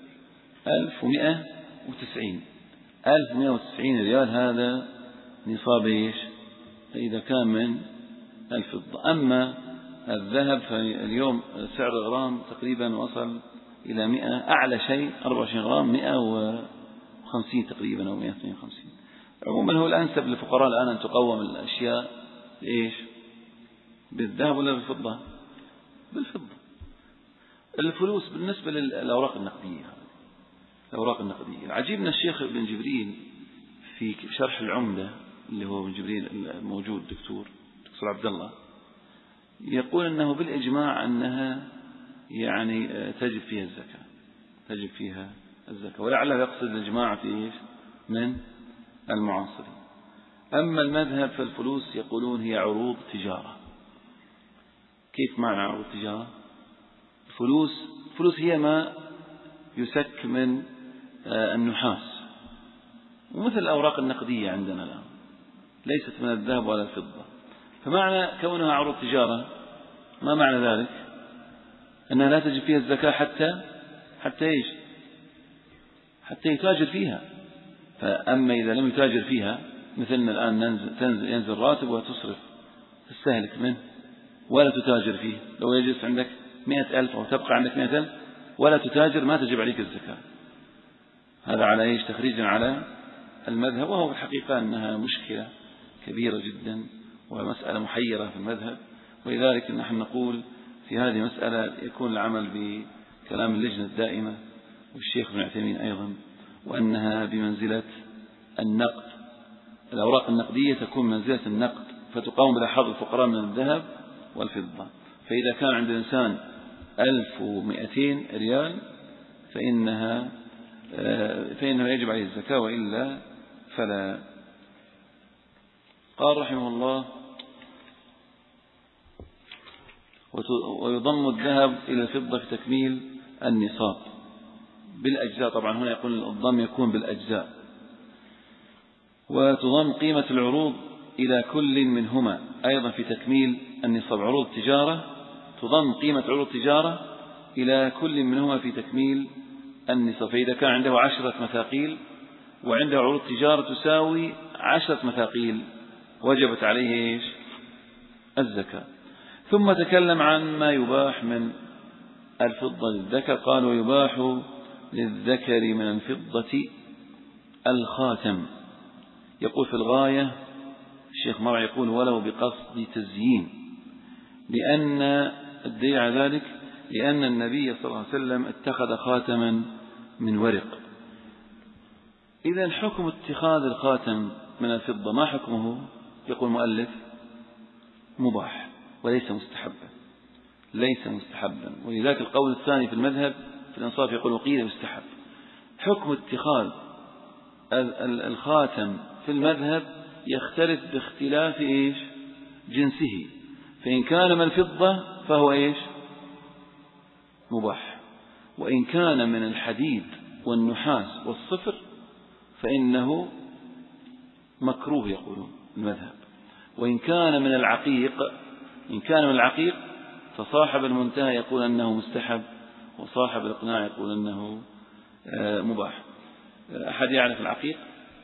1190. 1190 ريال. هذا نصاب ايش؟ إذا كان من الفضة. أما الذهب فاليوم سعر الغرام تقريبا وصل إلى 100. أعلى شيء 24 غرام 150 تقريبا أو 152. عموما هو الأنسب للفقراء الآن أن تقوم الأشياء إيش؟ بالذهب ولا بالفضة؟ بالفضة. الفلوس بالنسبة للأوراق النقدية. الأوراق النقدية العجيب أن الشيخ ابن جبريل في شرح العمدة اللي هو ابن جبريل الموجود دكتور عبد الله، يقول أنه بالإجماع أنها يعني تجب فيها الزكاة، ولعله يقصد الإجماع في من المعاصرين. أما المذهب فالفلوس يقولون هي عروض تجارة. كيف معنى عروض تجارة؟ الفلوس هي ما يسك من النحاس، ومثل الأوراق النقدية عندنا الآن ليست من الذهب ولا الفضة. فمعنى كونها عروض تجارة ما معنى ذلك؟ أنها لا تجب فيها الزكاة حتى يتاجر فيها. فأما إذا لم يتاجر فيها، مثلنا الآن ينزل راتب وتصرف تستهلك منه ولا تتاجر فيه، لو يجلس عندك 100,000 أو تبقى عندك 100,000 ولا تتاجر ما تجب عليك الزكاة. هذا على تخريجا على المذهب، وهو الحقيقة أنها مشكلة كبيرة جدا ومسألة محيرة في المذهب. ولذلك نحن نقول في هذه المسألة يكون العمل بكلام اللجنة الدائمة والشيخ ابن عثيمين أيضا، وأنها بمنزلة النقد. الأوراق النقدية تكون منزلة النقد، فتقاوم بها حظ الفقراء من الذهب والفضة. فإذا كان عند الإنسان 1200 ريال فإنه يجب عليه الزكاة، وإلا فلا. قال رحمه الله: ويضم الذهب إلى الفضة في تكميل النصاب بالأجزاء. طبعا هنا يقول الضم يكون بالأجزاء. وتضم قيمة العروض إلى كل منهما أيضا في تكميل النصاب. عروض تجارة تضم قيمة عروض تجارة إلى كل منهما في تكميل النصاب. فإذا كان عنده 10 مثاقيل وعنده عروض تجارة تساوي 10 مثاقيل وجبت عليه الزكاة. ثم تكلم عن ما يباح من الفضة للذكر. قال: ويباح للذكر من الفضة الخاتم. يقول في الغاية الشيخ مرع يقول: ولو بقصد تزيين، لأن الدليل على ذلك لأن النبي صلى الله عليه وسلم اتخذ خاتما من ورق. إذن حكم اتخاذ الخاتم من الفضة ما حكمه؟ يقول المؤلف: مباح وليس مستحبا. ولذلك القول الثاني في المذهب في الإنصاف يقول: وقيل مستحب. حكم اتخاذ الخاتم في المذهب يختلف باختلاف جنسه. فإن كان من الفضة فهو مباح، وإن كان من الحديد والنحاس والصفر فإنه مكروه يقولون المذهب. وإن كان من العقيق فصاحب المنتهى يقول أنه مستحب، وصاحب الإقناع يقول أنه مباح. أحد يعرف العقيق؟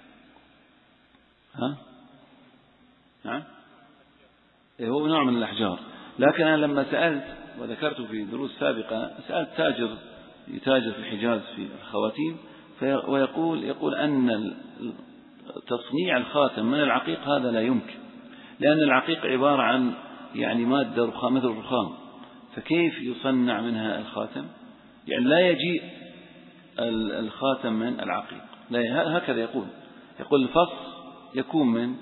نعم، هو نوع من الأحجار. لكن أنا لما سألت وذكرت في دروس سابقة، سألت تاجر يتاجر في الحجاز في الخواتيم، ويقول أن تصنيع الخاتم من العقيق هذا لا يمكن، لأن العقيق عبارة عن مادة مثل الرخام، فكيف يصنع منها الخاتم؟ لا يجيء الخاتم من العقيق، لا، هكذا يقول الفص يكون من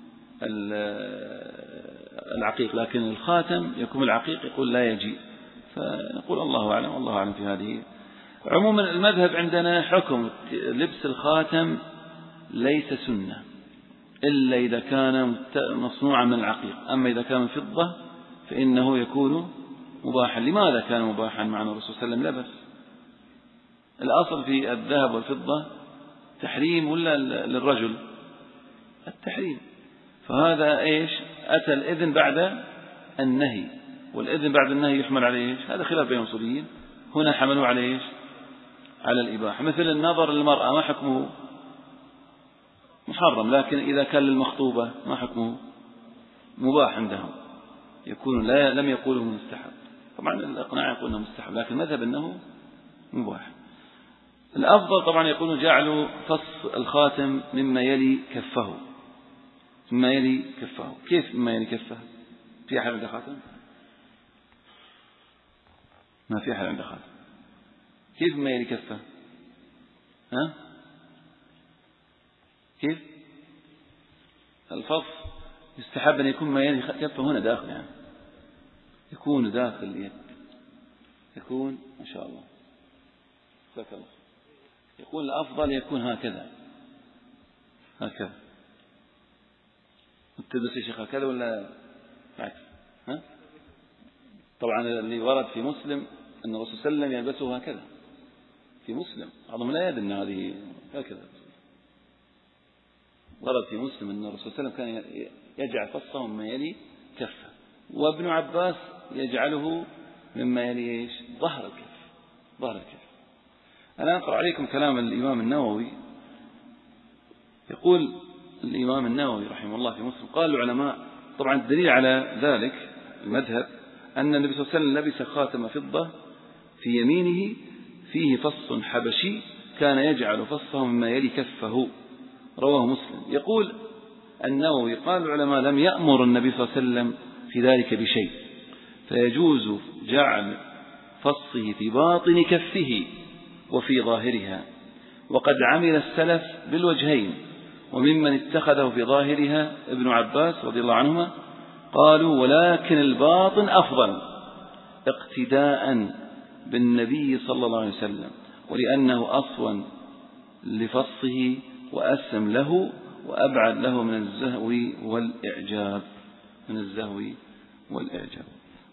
العقيق، لكن الخاتم يكون من العقيق يقول لا يجيء. فنقول الله أعلم، والله أعلم في هذه. عموما المذهب عندنا حكم لبس الخاتم ليس سنة إلا إذا كان مصنوعا من العقيق. أما إذا كان من فضة فإنه يكون مباحا. لماذا كان مباحا؟ مع الرسول صلى الله عليه وسلم لبس. الأصل في الذهب والفضة تحريم ولا للرجل؟ التحريم. فهذا أتى الإذن بعد النهي، والإذن بعد النهي يحمل عليه هذا خلاف بين الأصوليين. هنا حملوا عليه على الإباحة. مثل النظر للمرأة ما حكمه؟ محرم. لكن إذا كان للمخطوبة ما حكمه؟ مباح عندهم، يكون لم يقوله مستحب. طبعا الإقناع يقول أنه مستحب، لكن مذهب أنه مباح. الأفضل طبعا يقولون جعلوا فص الخاتم مما يلي كفه. كيف مما يلي كفه؟ في أحد عنده خاتم؟ ما في أحد عنده خاتم. كيف مما يلي كفه؟ كيف؟ الفص يستحب أن يكون ما يلي كفه هنا داخل، يعني يكون داخل اليد، يكون ما شاء الله ذكر الله، يكون الأفضل يكون هكذا هكذا. تدرس يا شيخ هكذا ولا عكس؟ ها؟ طبعا اللي ورد في مسلم أن الرسول صلى الله عليه وسلم يلبسه هكذا، في مسلم بعضهم لا يدري أن هذه هكذا. ورد في مسلم أن الرسول صلى الله عليه وسلم كان يجعل فصه مما يلي كفه، وابن عباس يجعله مما يلي ايش؟ ظهر الكف، ظهر الكف. أنا أقرأ عليكم كلام الإمام النووي. يقول الإمام النووي رحمه الله في مسلم، قال العلماء، طبعا الدليل على ذلك المذهب أن النبي صلى الله عليه وسلم لبس خاتم فضة في يمينه فيه فص حبشي كان يجعل فصه مما يلي كفه، رواه مسلم. يقول النووي قال العلماء لم يأمر النبي صلى الله عليه وسلم في ذلك بشيء، فيجوز جعل فصه في باطن كفه وفي ظاهرها، وقد عمل السلف بالوجهين، وممن اتخذه في ظاهرها ابن عباس رضي الله عنهما قالوا ولكن الباطن أفضل اقتداء بالنبي صلى الله عليه وسلم، ولأنه أصون لفصه وأسم له وأبعد له من الزهو والإعجاب، من الزهو والإعجاب.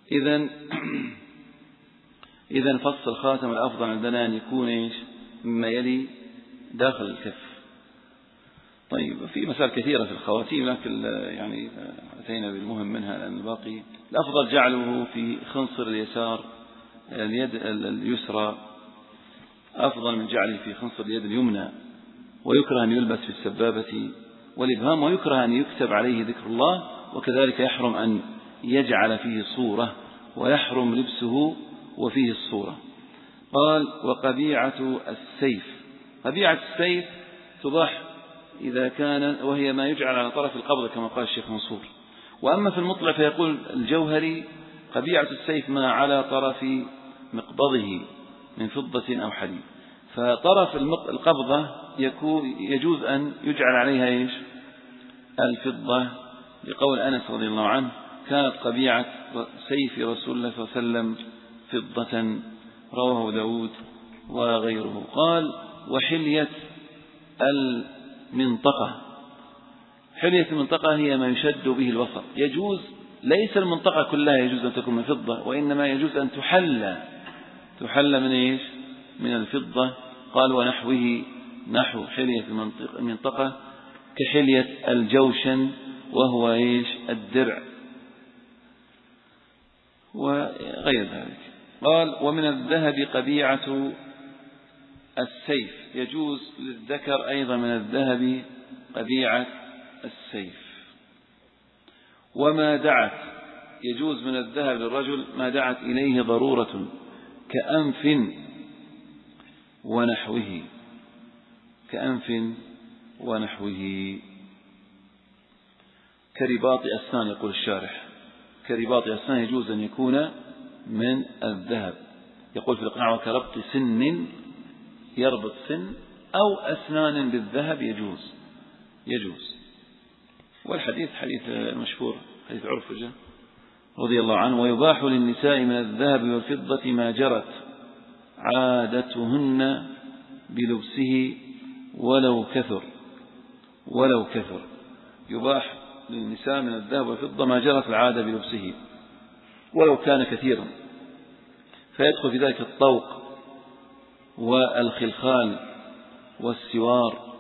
إذن فص الخاتم الأفضل عندنا أن يكون إيش؟ مما يلي داخل الكف. طيب في مسائل كثيرة في الخواتيم، لكن يعني أتينا بالمهم منها، لأن الباقي الأفضل جعله في خنصر اليسار، اليد اليسرى أفضل من جعله في خنصر اليد اليمنى، ويكره أن يلبس في السبابة والإبهام، ويكره أن يكتب عليه ذكر الله، وكذلك يحرم أن يجعل فيه صورة، ويحرم لبسه وفيه الصورة. قال وقبيعة السيف، قبيعة السيف تباح إذا كان، وهي ما يجعل على طرف القبضة كما قال الشيخ منصور. وأما في المطلع فيقول الجوهري قبيعة السيف ما على طرف مقبضه من فضة أو حديد، فطرف القبضة يجوز أن يجعل عليها إيش؟ الفضة، لقول أنس رضي الله عنه كانت قبيعة سيف رسول الله صلى الله عليه وسلم فضة، رواه داود وغيره. قال وحلية المنطقة، حلية المنطقة هي ما يشد به الوسط، يجوز ليس المنطقة كلها يجوز أن تكون من فضة، وإنما يجوز أن تحل من إيش؟ من الفضة. قال ونحوه، نحو حلية المنطقة كحلية الجوشن وهو إيش؟ الدرع وغير ذلك. قال ومن الذهب قبيعة السيف، يجوز للذكر أيضا من الذهب قبيعة السيف. وما دعت، يجوز من الذهب للرجل ما دعت إليه ضرورة كأنف ونحوه، كأنف ونحوه، كرباط أسنان. يقول الشارح كرباط أسنان يجوز أن يكون من الذهب. يقول في الإقناع وكربط سن، يربط سن أو أسنان بالذهب يجوز. والحديث حديث المشهور حديث عرفجة رضي الله عنه ويباح للنساء من الذهب والفضة ما جرت عادتهن بلبسه ولو كثر. يباح للنساء من الذهب والفضة ما جرت العادة بلبسه ولو كان كثيرا، فيدخل في ذلك الطوق والخلخال والسوار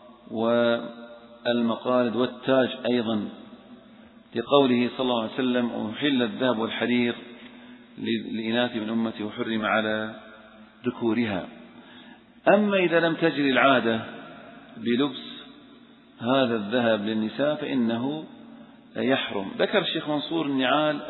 والمقالد والتاج أيضا، لقوله صلى الله عليه وسلم أحل الذهب والحرير للإناث من أمتي وحرم على ذكورها. أما إذا لم تجري العادة بلبس هذا الذهب للنساء فإنه يحرم. ذكر الشيخ منصور النعال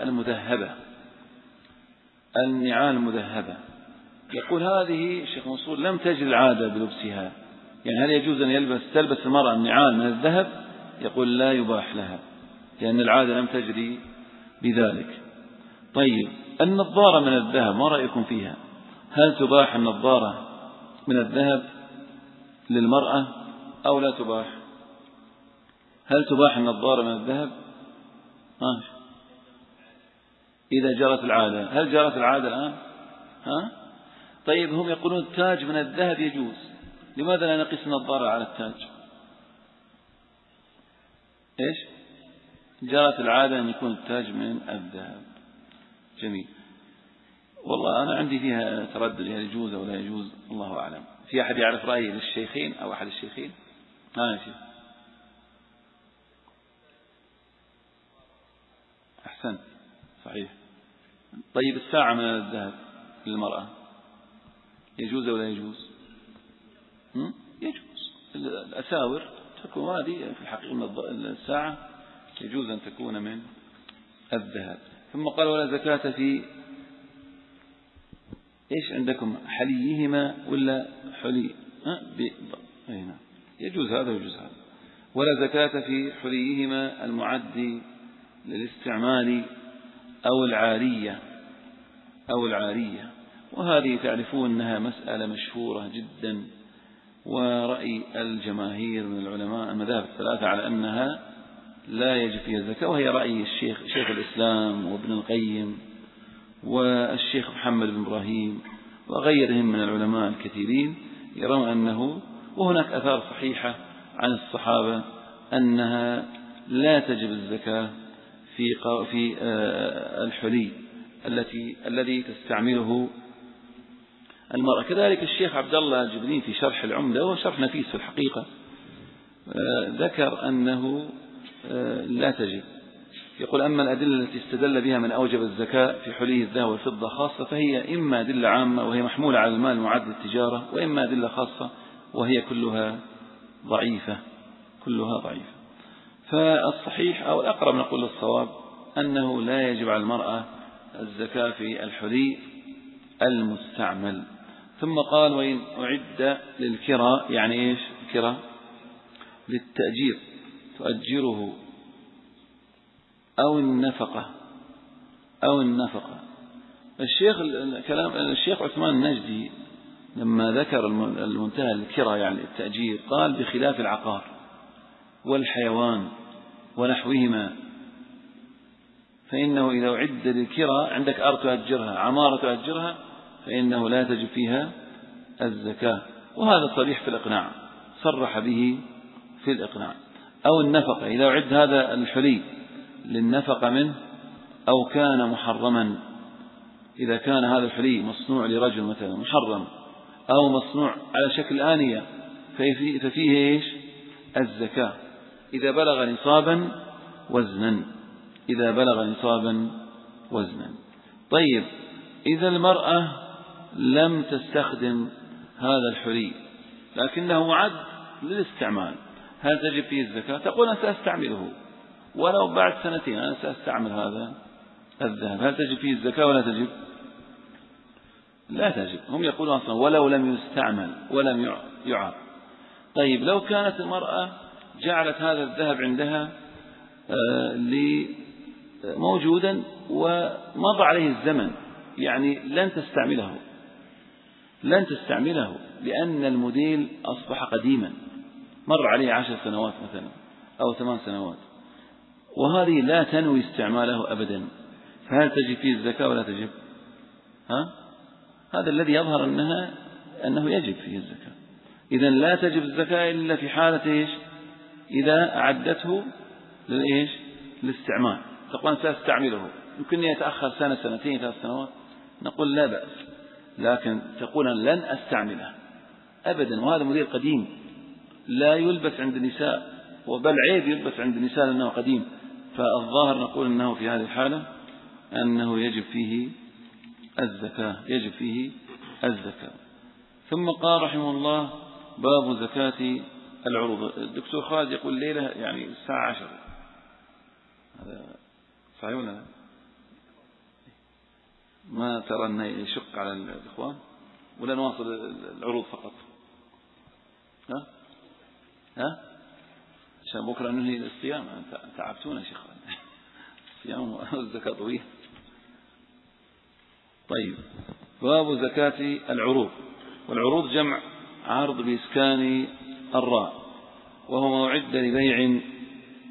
المذهبة، يقول هذه الشيخ منصور لم تجري العادة بلبسها، يعني هل يجوز أن تلبس المرأة النعال من الذهب؟ يقول لا يباح لها، لأن العادة لم تجري بذلك. طيب النظارة من الذهب ما رأيكم فيها؟ هل تباح النظارة من الذهب للمرأة أو لا تباح؟ هل تباح النظارة من الذهب؟ إذا جرت العادة. هل جرت العادة الآن؟ طيب هم يقولون التاج من الذهب يجوز، لماذا لا نقيس النظارة على التاج؟ إيش؟ جرت العادة أن يكون التاج من الذهب. جميل. والله أنا عندي فيها تردد، هل يجوز أو لا يجوز، الله أعلم. في أحد يعرف رأي للشيخين أو أحد الشيخين؟ يا شيخ. أحسن، صحيح. طيب الساعة من الذهب للمرأة يجوز أو لا يجوز؟ يجوز. الأساور تكون هذه في الحقيقة الساعة يجوز أن تكون من الذهب. ثم قال ولا زكاة في إيش عندكم، حليهما ولا حلي؟ يجوز هذا ويجوز هذا. ولا زكاة في حليهما المعد للاستعمال أو العارية. وهذه تعرفون أنها مسألة مشهورة جدا، ورأي الجماهير من العلماء المذاهب الثلاثة على أنها لا يجب فيها الزكاة، وهي رأي شيخ الإسلام وابن القيم والشيخ محمد بن إبراهيم وغيرهم من العلماء الكثيرين، يرون أنه، وهناك أثار صحيحة عن الصحابة أنها لا تجب الزكاة في الحلي الذي تستعمله المرأة. كذلك الشيخ عبد الله الجبرين في شرح العمدة، وهو شرح نفيس في الحقيقة، ذكر أنه لا تجب. يقول أما الأدلة التي استدل بها من أوجب الزكاة في حلي الذهب والفضة خاصة فهي إما أدلة عامة وهي محمولة على المال المعد للتجارة، وإما أدلة خاصة وهي كلها ضعيفة. فالصحيح أو الأقرب نقول للصواب أنه لا يجب على المرأة الزكاة في الحلي المستعمل. ثم قال وإن أعد للكراء، يعني إيش كراء؟ للتأجير، تؤجره أو النفقة. الشيخ عثمان النجدي لما ذكر المنتهى الكراء يعني التأجير، قال بخلاف العقار والحيوان ونحوهما، فإنه إذا أعد للكراء، عندك أرض تؤجرها، عمارة تؤجرها، فإنه لا تجب فيها الزكاة. وهذا صريح في الإقناع، صرح به في الإقناع. أو النفقة، إذا أعد هذا الحلي للنفقة منه أو كان محرما، إذا كان هذا الحلي مصنوع لرجل مثلا محرم أو مصنوع على شكل آنية ففيه إيش الزكاة إذا بلغ نصابا وزنا. طيب إذا المرأة لم تستخدم هذا الحلي لكنه معد للاستعمال، هل تجب فيه الزكاة؟ تقول أنا سأستعمله ولو بعد 2 سنين أنا سأستعمل هذا الذهب، هل تجب فيه الزكاة ولا تجب؟ لا تجب. هم يقولون أصلا ولو لم يستعمل ولم يعار. طيب لو كانت المرأة جعلت هذا الذهب عندها موجودا ومضى عليه الزمن، يعني لن تستعمله لأن الموديل أصبح قديما، مر عليه 10 سنوات مثلا أو 8 سنوات، وهذه لا تنوي استعماله أبدا، فهل تجب فيه الزكاة ولا تجب؟ هذا الذي يظهر أنه يجب فيه الزكاة. إذن لا تجب الزكاة إلا في حالة إيش؟ إذا أعدته للاستعمال. تقول سأستعمله، يمكن يتأخر 1 2 3 سنوات، نقول لا بأس، لكن تقول لن أستعمله أبدا، وهذا موديل قديم لا يلبس عند النساء، وبل عيب يلبس عند النساء لأنه قديم. فالظاهر نقول أنه في هذه الحالة أنه يجب فيه الزكاة. ثم قال رحمه الله باب زكاة العروض. الدكتور خالد يقول ليلة يعني الساعة 10، هذا صحيح ولا لا؟ ما ترى أنه يشق على الإخوان ولا نواصل العروض فقط؟ عشان بكرة ننهي الصيام، تعبتونا شيخ الصيام والزكاة طويل. طيب باب زكاة العروض. والعروض جمع عرض بإسكان الراء، وهو ما أعد لبيع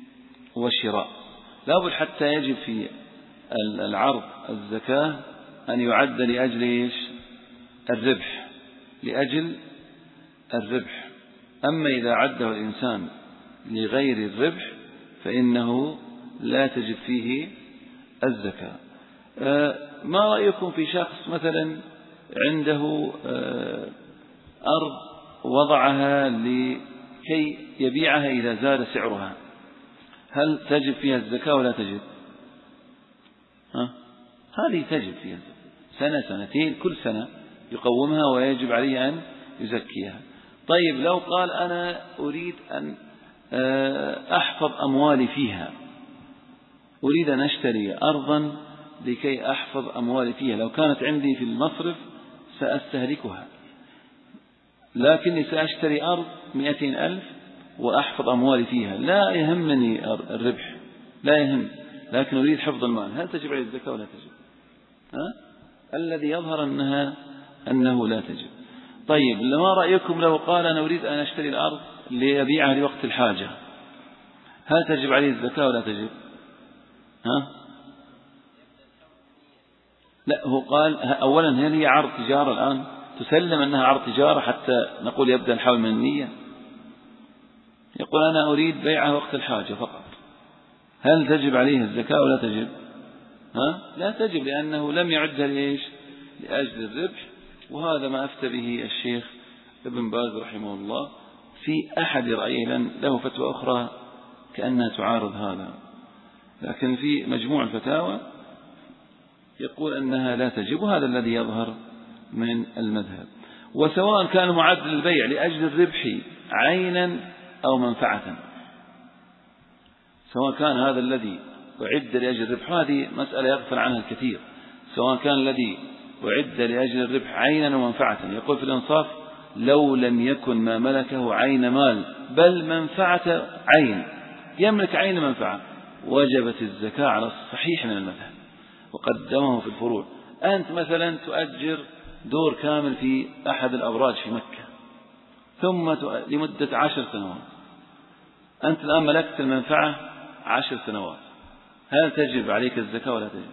والشراء. لابد حتى يجب في العرض الزكاة أن يعد لأجل إيش؟ الربح، لأجل الربح. أما إذا عده الإنسان لغير الربح فإنه لا تجب فيه الزكاة. ما رأيكم في شخص مثلا عنده أرض وضعها لكي يبيعها إذا زاد سعرها، هل تجب فيها الزكاة ولا تجب؟ هذه تجب فيها سنة سنتين، كل سنة يقومها ويجب عليه أن يزكيها. طيب لو قال أنا أريد أن أحفظ أموالي فيها، أريد أن أشتري أرضا لكي أحفظ أموالي فيها، لو كانت عندي في المصرف سأستهلكها، لكني سأشتري أرض 200,000 وأحفظ أموالي فيها، لا يهمني الربح، لا يهم، لكن أريد حفظ المال، هل تجب عليه الزكاة ولا تجب؟ الذي يظهر أنه لا تجب. طيب ما رأيكم لو قال أنا أريد أن أشتري الأرض لأبيعها لوقت الحاجة، هل تجب عليه الزكاة ولا تجب؟ لا، هو قال أولا هل هي عرض تجارة الآن؟ تسلم أنها عرض تجارة حتى نقول يبدأ الحول من النية؟ يقول أنا أريد بيعها وقت الحاجة فقط، هل تجب عليه الزكاة ولا تجب؟ لا تجب، لأنه لم يعدها لإيش؟ لأجل الربح. وهذا ما أفتى به الشيخ ابن باز رحمه الله في أحد رأيين، له فتوى أخرى كأنها تعارض هذا، لكن في مجموع الفتاوى يقول أنها لا تجب، وهذا الذي يظهر من المذهب. وسواء كان معد للبيع لأجل الربح عينا أو منفعة، سواء كان هذا الذي أعد لأجل الربح، هذه مسألة يغفل عنها الكثير، سواء كان الذي أعد لأجل الربح عينا ومنفعة. يقول في الإنصاف لو لم يكن ما ملكه عين مال بل منفعة عين، يملك عين منفعة، وجبت الزكاة على الصحيح من المذهب، وقدمه في الفروع. أنت مثلا تؤجر دور كامل في أحد الأبراج في مكة، ثم لمدة 10 سنوات، أنت الآن ملكت المنفعة 10 سنوات، هل تجب عليك الزكاة ولا تجب؟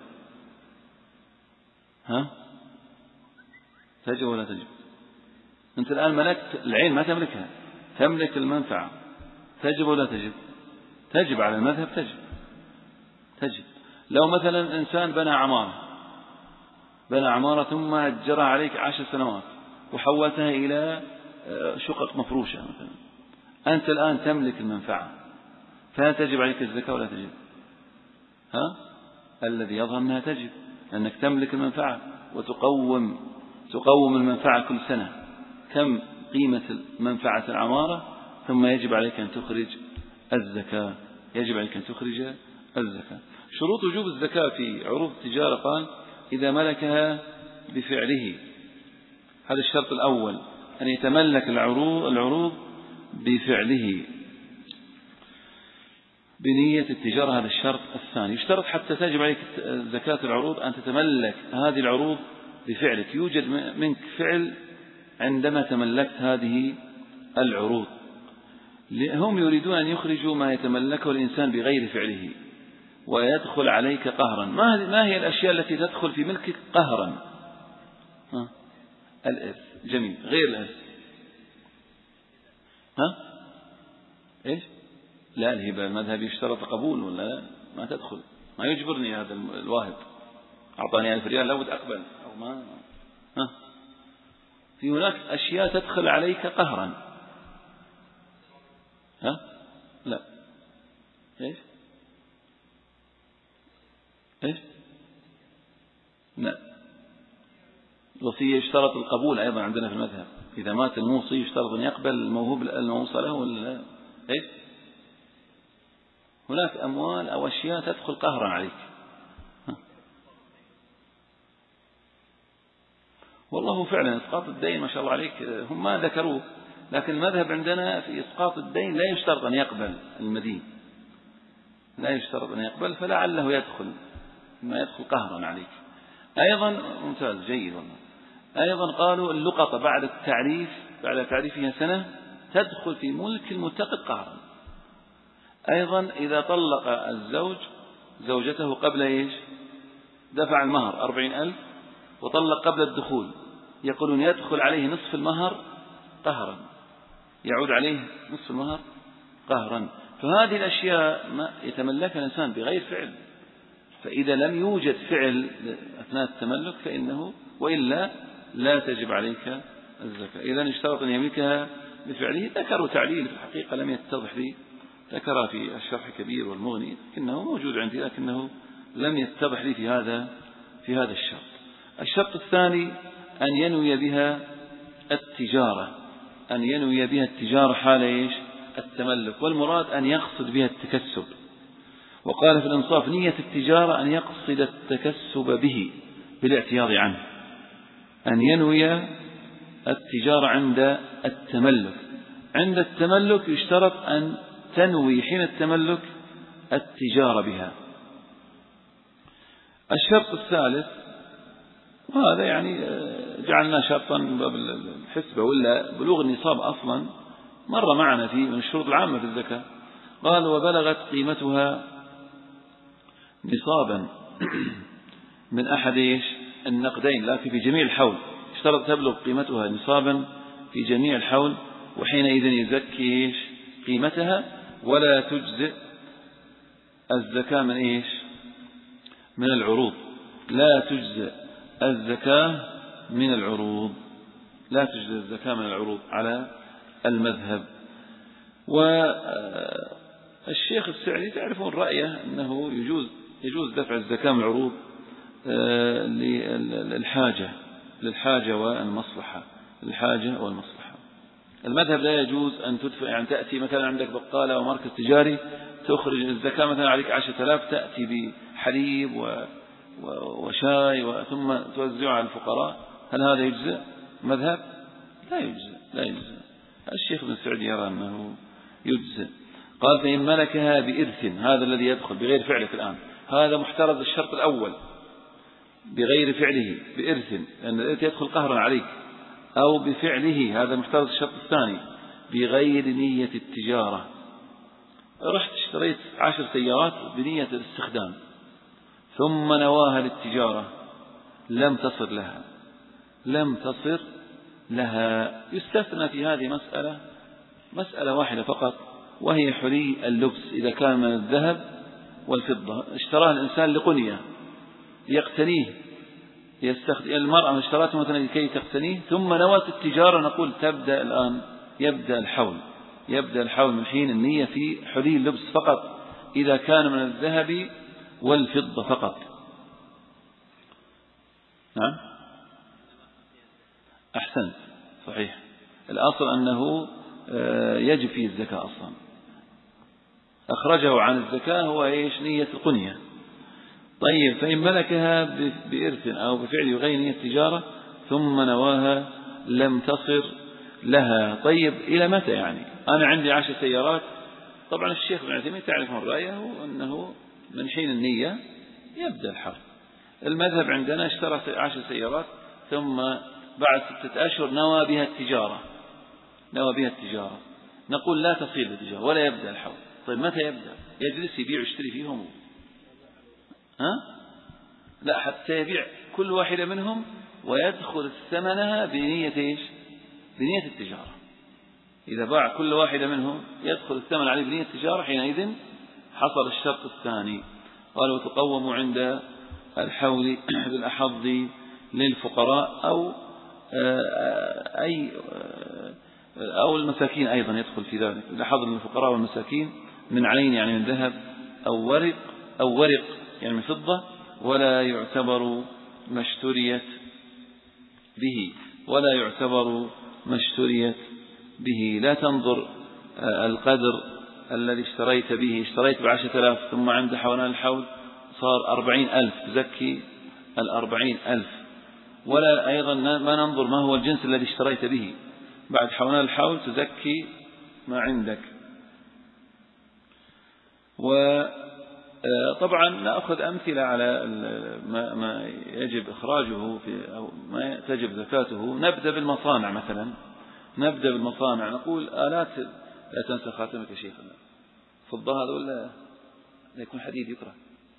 تجب ولا تجب؟ أنت الآن ملكت العين، ما تملكها، تملك المنفعة، تجب ولا تجب؟ تجب على المذهب، تجب. لو مثلا إنسان بنى عمارة ثم أجرها عليك 10 سنوات وحولتها إلى شقق مفروشة مثلا، أنت الآن تملك المنفعة، فهل تجب عليك الزكاة ولا تجب؟ الذي يظهر أنها تجب، أنك تملك المنفعة وتقوم المنفعة كل سنة، كم قيمة منفعة العمارة، ثم يجب عليك أن تخرج الزكاة، شروط وجوب الزكاة في عروض التجارة قال إذا ملكها بفعله، هذا الشرط الأول، أن يتملك العروض بفعله بنية التجارة، هذا الشرط الثاني. يشترط حتى تجب عليك زكاة العروض أن تتملك هذه العروض بفعلك، يوجد منك فعل عندما تملكت هذه العروض. هم يريدون أن يخرجوا ما يتملكه الإنسان بغير فعله ويدخل عليك قهرا. ما هي الأشياء التي تدخل في ملكك قهرا؟ الإرث، جميل، غير الإرث إيش؟ لا، الهبة المذهب يشترط قبول ولا لا؟ ما تدخل، ما يجبرني هذا الواهب أعطاني 1000 ريال لابد أقبل أو ما. في هناك أشياء تدخل عليك قهرا. لا، إيش؟ لا، الوصية يشترط القبول أيضا عندنا في المذهب، إذا مات الموصي يشترط أن يقبل الموهوب الموصى له ولا لا؟ إيش؟ هناك أموال أو أشياء تدخل قهرا عليك. والله فعلا إسقاط الدين ما شاء الله عليك هم ما ذكروه، لكن المذهب عندنا في إسقاط الدين لا يشترط أن يقبل المدين، لا يشترط أن يقبل، فلعله يدخل ما يدخل قهرا عليك. أيضا ممتاز، جيد والله. أيضا قالوا اللقطة بعد تعريفها سنة تدخل في ملك المتقد قهرا. أيضا إذا طلق الزوج زوجته قبل إيش؟ دفع المهر 40,000 وطلق قبل الدخول، يقولون يدخل عليه نصف المهر قهرا، يعود عليه نصف المهر قهرا. فهذه الأشياء ما يتملكها الإنسان بغير فعل، فإذا لم يوجد فعل أثناء التملك فإنه وإلا لا تجب عليك الزكاة. إذا اشترط أن يملكها بفعله. ذكروا تعليل في الحقيقة لم يتضح لي، ذكرها في الشرح الكبير والمغني، لكنه موجود عندي لكنه لم يتضح لي في هذا الشرط. الشرط الثاني أن ينوي بها التجارة، أن ينوي بها التجارة حال إيش؟ التملك، والمراد أن يقصد بها التكسب. وقال في الإنصاف نية التجارة أن يقصد التكسب به بالاعتياض عنه، أن ينوي التجارة عند التملك. عند التملك يشترط أن تنوي حين التملك التجارة بها. الشرط الثالث، وهذا يعني جعلنا شرطا من باب الحسبة ولا بلوغ النصاب أصلا مر معنا في من الشروط العامة في الزكاة. قال وبلغت قيمتها نصابا من أحد النقدين، لكن في جميع الحول اشترط تبلغ قيمتها نصابا في جميع الحول، وحينئذ يزكي قيمتها ولا تجزئ الزكاة من إيش؟ من العروض. لا تجزئ الزكاة من العروض، لا تجزئ الزكاة من العروض على المذهب. والشيخ السعدي تعرفون رأيه أنه يجوز دفع الزكاة من العروض للحاجة والمصلحة، الحاجة والمصلحة. المذهب لا يجوز أن تدفع، يعني تأتي مثلا عندك بقالة ومركز تجاري تخرج الزكاة مثلا عليك 10,000، تأتي بحليب وشاي ثم توزعها على الفقراء، هل هذا يجزئ؟ مذهب لا يجزئ. الشيخ ابن سعد يرى أنه يجزئ. قال فإن ملكها بإرث، هذا الذي يدخل بغير فعلك الآن، هذا محترز الشرط الأول بغير فعله بإرث، لأن الإرث يدخل قهرا عليك، أو بفعله، هذا محترز الشرط الثاني بغير نية التجارة. رحت اشتريت 10 سيارات بنية الاستخدام ثم نواها للتجارة، لم تصر لها. يستثنى في هذه مسألة واحدة فقط، وهي حلي اللبس. إذا كان من الذهب والفضة اشتراه الإنسان لقنية يقتنيه، المرأة اشتراته مثلا لكي تقتنيه ثم نوت التجارة، نقول تبدأ الآن، يبدأ الحول من حين النية في حلي اللبس فقط، إذا كان من الذهب والفضة فقط. نعم أحسنت، صحيح. الأصل أنه يجب فيه الزكاة أصلا، أخرجه عن الزكاة هو إيش؟ نية القنية. طيب فإن ملكها بإرث أو بفعل غير نية التجارة ثم نواها لم تصر لها. طيب إلى متى يعني؟ أنا عندي 10 سيارات، طبعا الشيخ ابن عثيمين تعرفون رأيه أنه من حين النية يبدأ الحول. المذهب عندنا اشترى 10 سيارات ثم بعد 6 أشهر نوى بها التجارة، نقول لا تصير التجارة ولا يبدأ الحول. طيب متى يبدأ؟ يجلس يبيع ويشتري فيهم؟ لا، حتى يبيع كل واحدة منهم ويدخل ثمنها بنية إيش؟ بنية التجارة. إذا باع كل واحدة منهم يدخل الثمن عليه بنية التجارة، حينئذ حصل الشرط الثاني. قالوا تقوم عند الحول بالأحظ للفقراء أو المساكين أيضا يدخل في ذلك، الأحظ للفقراء والمساكين من عين يعني من ذهب أو ورق يعني من فضة، ولا يعتبر ما اشتريت به. لا تنظر القدر الذي اشتريت به، اشتريت ب10,000 ثم عند حولان الحول صار 40,000 تزكي 40,000. ولا أيضا ما ننظر ما هو الجنس الذي اشتريت به، بعد حولان الحول تزكي ما عندك. وطبعا نأخذ أمثلة على ما يجب إخراجه أو ما تجب زكاته. نبدأ بالمصانع مثلا، نقول آلات، لا تنسى خاتمك يا شيخنا، فضة هذا ولا يكون حديد يكره.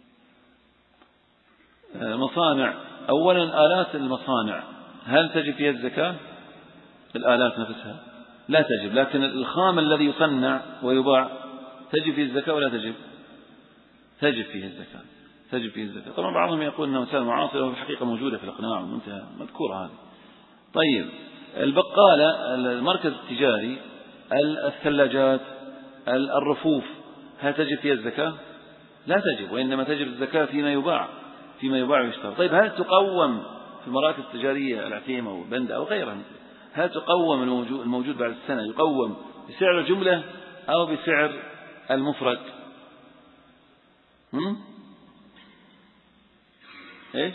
مصانع، أولا آلات المصانع هل تجب فيها الزكاة؟ الآلات نفسها لا تجب، لكن الخام الذي يصنع ويباع تجب فيه الزكاة ولا تجب؟ تجب فيه الزكاة، تجب فيه الزكاة. طبعا بعضهم يقول أنه وسائل معاصرة وفي الحقيقة موجودة في الإقناع ومنتهى مذكورة هذه. طيب البقالة، المركز التجاري، الثلاجات، الرفوف، هل تجب فيها الزكاة؟ لا تجب، وإنما تجب الزكاة فيما يباع ويشترى. طيب هل تقوم في المراكز التجارية العتيمة وبندة أو غيرها، هل تقوم الموجود بعد السنة يقوم بسعر الجملة أو بسعر المفرد؟ إيه؟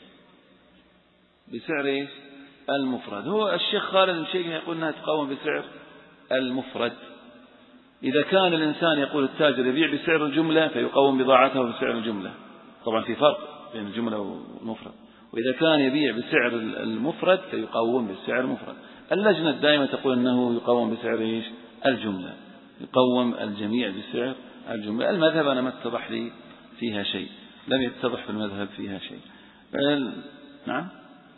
بسعر إيه؟ المفرد. هو الشيخ خالد الشيخ يقول أنها تقوم بسعر المفرد. إذا كان الإنسان يقول التاجر يبيع بسعر الجملة فيقوم بضاعته بسعر الجملة، طبعا في فرق بين الجملة والمفرد. وإذا كان يبيع بسعر المفرد فيقوم بسعر المفرد. اللجنة الدائمة تقول أنه يقوم بسعر إيش؟ الجملة، يقوم الجميع بسعر الجملة. المذهب أنا ما اتضح لي فيها شيء، لم يتضح في المذهب فيها شيء. نعم،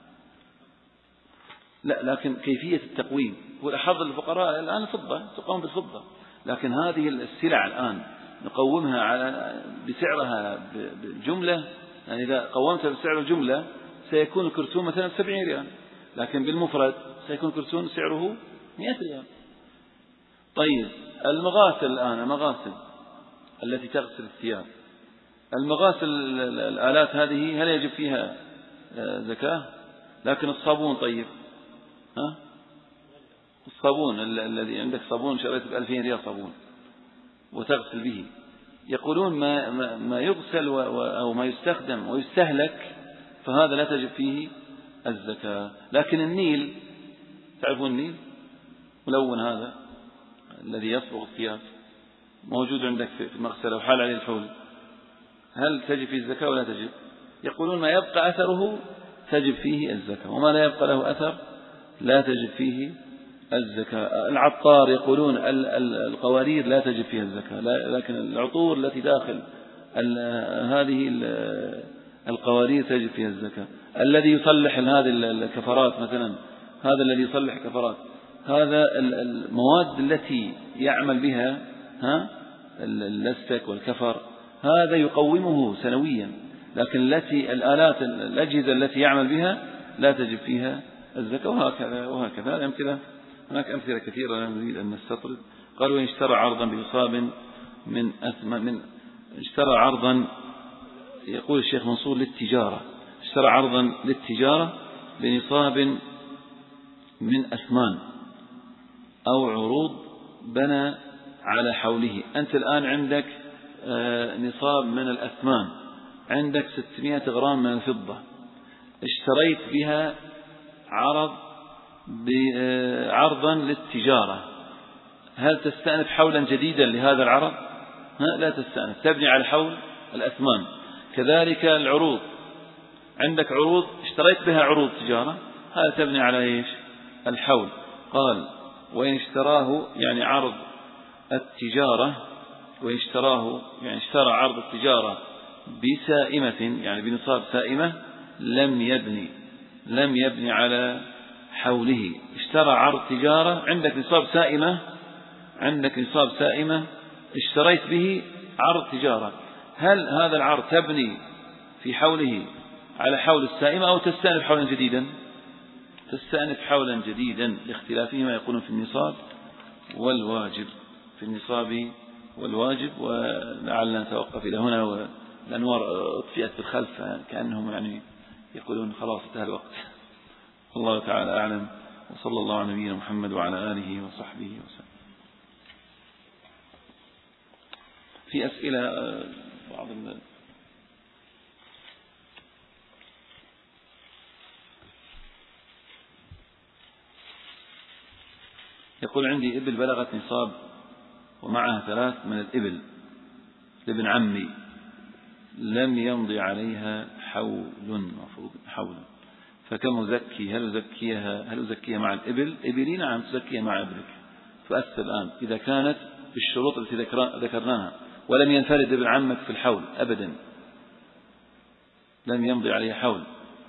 لا، لكن كيفية التقويم والأحظ الفقراء الآن الفضة تقوم بالفضة، لكن هذه السلع الآن نقومها بسعرها بالجملة. يعني إذا قومتها بسعر الجملة سيكون الكرتون مثلا 70 ريال، لكن بالمفرد سيكون الكرتون سعره 100 ريال. طيب المغاسل الآن، المغاسل التي تغسل الثياب، المغاسل الآلات هذه هل يجب فيها زكاة؟ لكن الصابون، طيب الصابون الذي عندك صابون شريت ب2000 ريال صابون وتغسل به، يقولون ما يغسل أو ما يستخدم ويستهلك فهذا لا تجب فيه الزكاة. لكن النيل، تعرفون النيل ملون هذا الذي يصبغ الثياب موجود عندك في المغسلة وحال عليه الحول، هل تجب فيه الزكاة ولا تجب؟ يقولون ما يبقى أثره تجب فيه الزكاة، وما لا يبقى له أثر لا تجب فيه الزكاة. العطار يقولون القوارير لا تجب فيها الزكاة، لكن العطور التي داخل هذه القوارير تجب فيها الزكاة. الذي يصلح هذه الكفرات مثلا، هذا الذي يصلح كفرات، هذا المواد التي يعمل بها اللستك والكفر هذا يقومه سنويا، لكن الآلات الأجهزة التي يعمل بها لا تجب فيها الزكاة. وهكذا الأمثلة، هناك أمثلة كثيرة لا نريد أن نستطرد. قالوا إن اشترى عرضا بنصاب اشترى عرضا، يقول الشيخ منصور للتجارة، اشترى عرضا للتجارة بنصاب من أثمان أو عروض بنى على حوله. أنت الآن عندك نصاب من الأثمان، عندك 600 غرام من الفضة، اشتريت بها عرضا للتجارة، هل تستأنف حولا جديدا لهذا العرض؟ لا تستأنف، تبني على حول الأثمان. كذلك العروض، عندك عروض اشتريت بها عروض تجارة، هذا تبني على إيش؟ الحول. قال وإن اشتراه يعني عرض التجارة، وإن اشتراه يعني اشترى عرض التجارة بسائمة يعني بنصاب سائمة لم يبني على حوله. اشترى عرض تجارة، عندك نصاب سائمة اشتريت به عرض تجارة، هل هذا العرض تبني في حوله على حول السائمة أو تستأنف حولا جديدا؟ تستأنف حولا جديدا لاختلافهما يقولون في النصاب والواجب، في النصاب والواجب. ولعلنا نتوقف إلى هنا، والأنوار أطفئت في الخلف كأنهم يعني يقولون خلاص انتهى الوقت. الله تعالى أعلم، وصلى الله على نبينا محمد وعلى آله وصحبه وسلم. في أسئلة بعض يقول عندي إبل بلغت نصاب ومعها 3 من الإبل لابن عمي، لم يمضي عليها حول، فكم أزكي؟ هل أزكيها مع الإبل؟ إبلي نعم تزكيها مع إبلك، تؤثر الآن إذا كانت بالشروط التي ذكرناها، ولم ينفرد ابن عمك في الحول أبدا، لم يمضي عليه حول.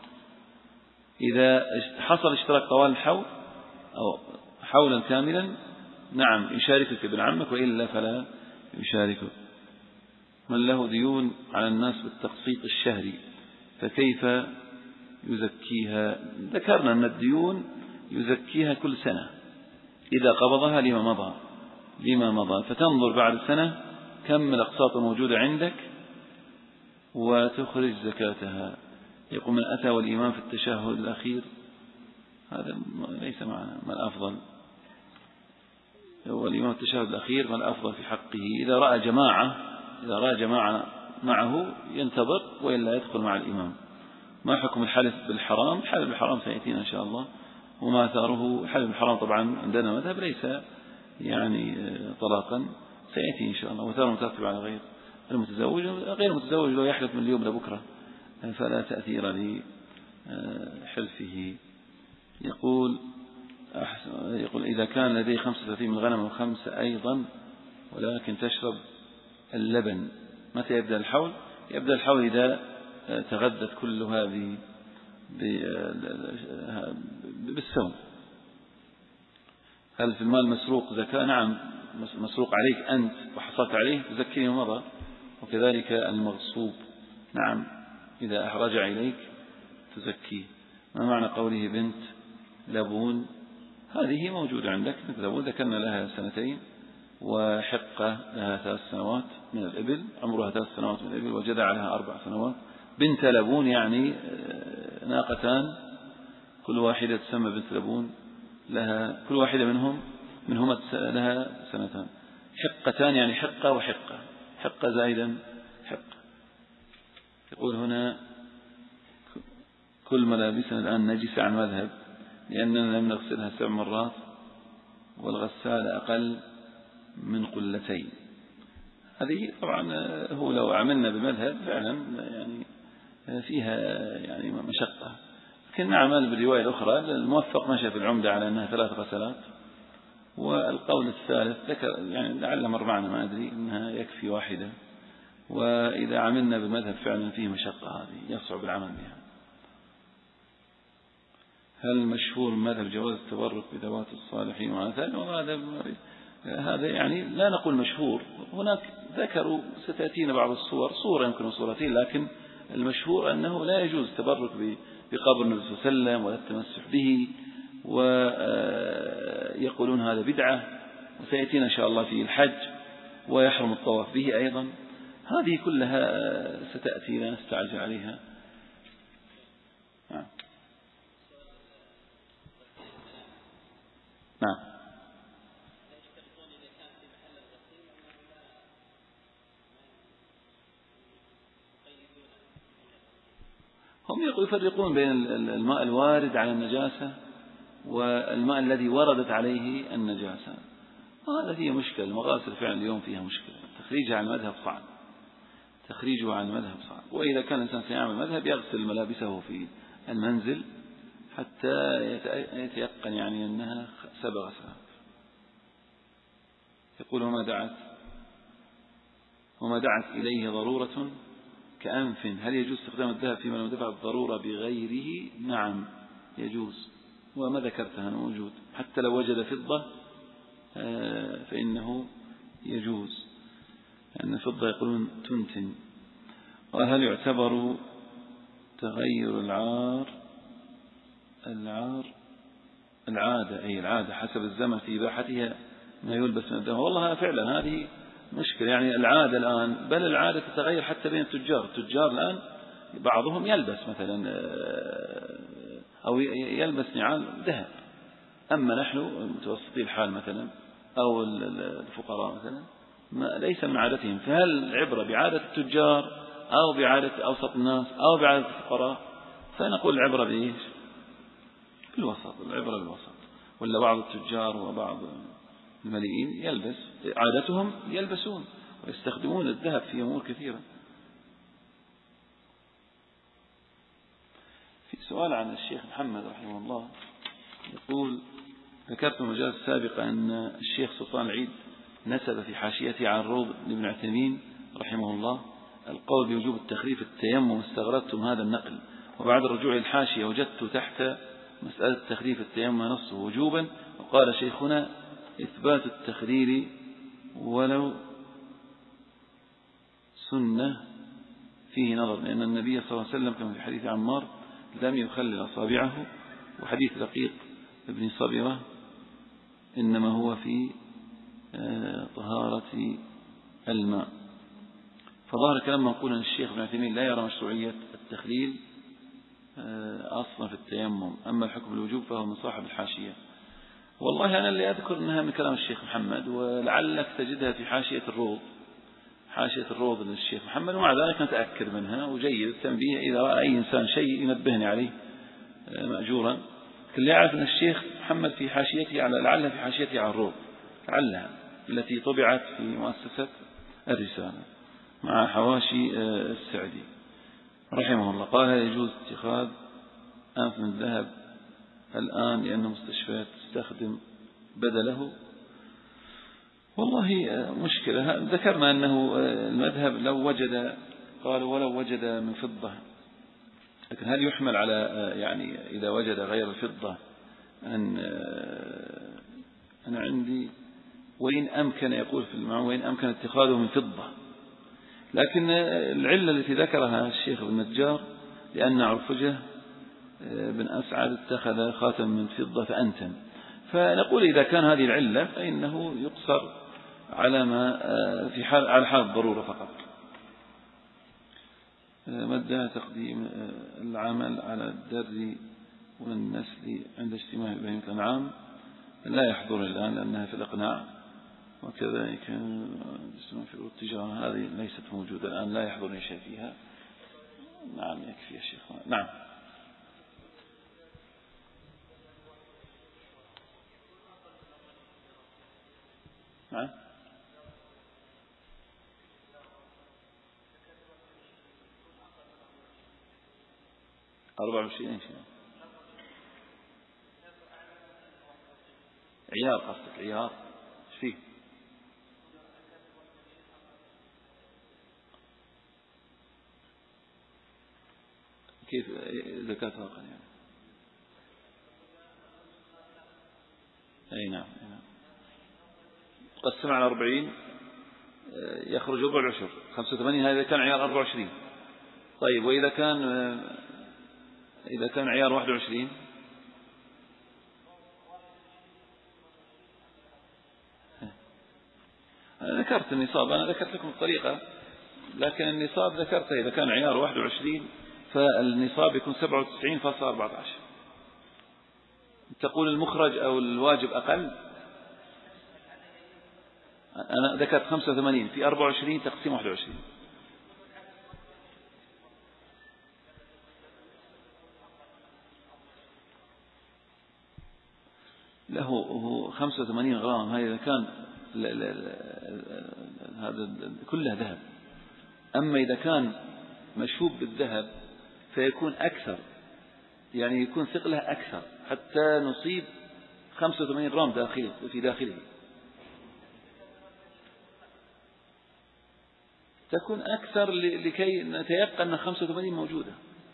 إذا حصل اشتراك طوال الحول أو حولا كاملا نعم يشاركك ابن عمك، وإلا فلا يشاركك. من له ديون على الناس بالتقسيط الشهري فكيف يزكيها؟ ذكرنا أن الديون يزكيها كل سنة إذا قبضها لما مضى، فتنظر بعد سنة كم الأقساط الموجودة عندك وتخرج زكاتها. يقول من أتى والإمام في التشهد الأخير، هذا ليس معنا ما الأفضل، والإمام في التشهد الأخير ما الأفضل في حقه؟ إذا رأى جماعة معه ينتظر، وإلا يدخل مع الإمام. ما حكم الحلف بالحرام؟ الحلف بالحرام سيأتينا إن شاء الله، وما أثاره. الحلف بالحرام طبعا عندنا مذهب ليس يعني طلاقا، سيأتي إن شاء الله. وثار مترتب على غير المتزوج، غير المتزوج لو يحلف من اليوم لبكرة فلا تأثير لحلفه. يقول إذا كان لديه 35 من الغنم و5 أيضا ولكن تشرب اللبن، متى يبدأ الحول؟ يبدأ الحول إذا تغذت كل هذه بالسوم. هل في المال مسروق زكاة؟ نعم، مسروق عليك أنت وحصلت عليه تزكيه مضى، وكذلك المغصوب نعم إذا رجع إليك تزكيه. ما معنى قوله بنت لبون؟ هذه موجودة عندك، بنت لبون ذكرنا لها 2 وحقة لها 3 سنوات من الإبل، عمرها 3 سنوات من الإبل، وجدع لها 4 سنوات. بنت لبون يعني ناقتان، كل واحدة تسمى بنت لبون، لها كل واحدة منهما لها 2 سنوات. حقتان يعني حقة وحقة، حقة زائدا حقة. يقول هنا كل ملابسنا الآن نجسة عن مذهب لأننا لم نغسلها 7 مرات والغسالة أقل من قلتين. هذه طبعا هو لو عملنا بمذهب فعلا يعني فيها يعني مشقة، لكن نعمل بالرواية الأخرى. الموفق مشى في العمدة على أنها 3 غسلات، والقول الثالث ذكر يعني لعل مر معنا ما أدري أنها يكفي واحدة. وإذا عملنا بمذهب فعلا فيه مشقة، هذه يصعب العمل بها. هل مشهور مذهب جواز التبرك بذوات الصالحين وهذا هذا يعني لا نقول مشهور، هناك ذكروا ستأتينا بعض الصور، صورة يمكن صورتين، لكن المشهور أنه لا يجوز التبرك بقبر النبي صلى الله عليه وسلم ولا التمسح به، ويقولون هذا بدعة، وسيأتينا إن شاء الله في الحج، ويحرم الطواف به أيضا. هذه كلها ستأتي لا نستعجل عليها. نعم. هم يفرقون بين الماء الوارد على النجاسة والماء الذي وردت عليه النجاسة، وهذا فيه مشكلة. المغاسل فعلا اليوم فيها مشكلة، تخريجها عن المذهب صعب. وإذا كان الإنسان سيعمل مذهب يغسل ملابسه في المنزل حتى يتيقن يعني أنها 7 غسلات. يقول وما دعت إليه ضرورة كأنف، هل يجوز استخدام الذهب فيما لم تدفع الضرورة بغيره؟ نعم يجوز، وما ذكرتها موجود، حتى لو وجد فضة فإنه يجوز، لأن الفضة يقولون تنتن. وهل يعتبر تغير العادة حسب الزمن في إباحتها ما يلبس من الذهب؟ والله فعلا هذه مشكلة، يعني العادة الآن، بل العادة تتغير حتى بين التجار الآن بعضهم يلبس مثلا أو يلبس نعال ذهب، أما نحن متوسطي الحال مثلا أو الفقراء مثلا ليس من عادتهم. فهل العبرة بعادة التجار أو بعادة أوسط الناس أو بعادة الفقراء؟ فنقول العبرة بإيش؟ العبرة بالوسط. ولا بعض التجار وبعض المليئين يلبس، عادتهم يلبسون ويستخدمون الذهب في أمور كثيرة. في سؤال عن الشيخ محمد رحمه الله، يقول ذكرت في المجال السابق أن الشيخ سلطان العيد نسب في حاشيته عن روض بن عثيمين رحمه الله القول بوجوب التخفيف التيمم، استغربتم هذا النقل، وبعد الرجوع الحاشية وجدت تحت مسألة تخفيف التيمم نصه وجوبا، وقال شيخنا إثبات التخرير ولو سنة فيه نظر، لأن النبي صلى الله عليه وسلم كما في حديث عمار لم يخلل أصابعه، وحديث دقيق ابن صبرة إنما هو في طهارة الماء. فظهر كلام منقول أن الشيخ ابن عثيمين لا يرى مشروعية التخليل أصلا في التيمم، أما الحكم بالوجوب فهو من صاحب الحاشية. والله أنا اللي أذكر أنها من كلام الشيخ محمد، ولعلك تجدها في حاشية الروض، حاشية الروض للشيخ محمد، ومع ذلك نتأكد منها، وجيد التنبيه إذا رأى أي إنسان شيء ينبهني عليه مأجورا. كل يعرف أن الشيخ محمد في حاشيته على لعلها في حاشيته على الروض، لعلها التي طبعت في مؤسسة الرسالة مع حواشي السعدي رحمه الله. قال يجوز اتخاذ أنف من ذهب الآن لأن المستشفيات تستخدم بدله. والله مشكلة. ذكرنا أنه المذهب لو وجد، قالوا ولو وجد من فضة، لكن هل يحمل على يعني إذا وجد غير الفضة أن أنا عندي وإن أمكن، يقول في المعنى وإن أمكن اتخاذه من فضة، لكن العلة التي ذكرها الشيخ ابن النجار لأن عرفجة بن أسعد اتخذ خاتم من فضة فأنتن، فنقول إذا كان هذه العلة فإنه يقصر على ما في حال على حال الضرورة فقط. مدى تقديم العمل على الدر والنسل عند اجتماع بهيمة الأنعام لا يحضر الآن لأنها في الإقناع، وكذلك في التجارة هذه ليست موجودة الآن، لا يحضرني شيء فيها. نعم يكفي يا شيخ. نعم. نعم 24 شيء. عيار قصدك؟ عيار ايش فيه؟ كيف زكاة فاقا يعني؟ أي نعم. قسم على 40 يخرج ربع العشر 85، هذا كان عيار 24. طيب وإذا كان عيار 21 أنا ذكرت النصاب، أنا ذكرت لكم الطريقة، لكن النصاب ذكرته إذا كان عيار 21 فالنصاب يكون 97.14. تقول المخرج أو الواجب أقل، أنا ذكرت 85 في 24 تقسيم 21. له 85 غرام، هذا إذا كان هذا كله ذهب. أما إذا كان مشوب بالذهب فيكون أكثر، يعني يكون ثقله أكثر حتى نصيب 85 غرام في داخله، تكون أكثر لكي نتيقن أن 85 موجودة.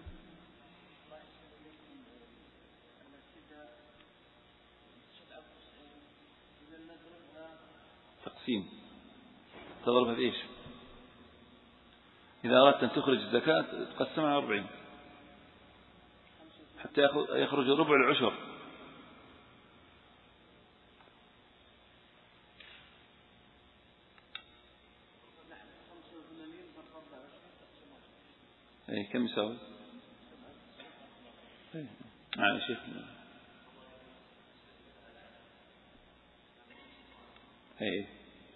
تقسيم تضربها في إيش؟ إذا أردت أن تخرج الزكاة تقسمها على 40 حتى يخرج ربع العشر. أي كم يساوي؟ نعم شيخ. أي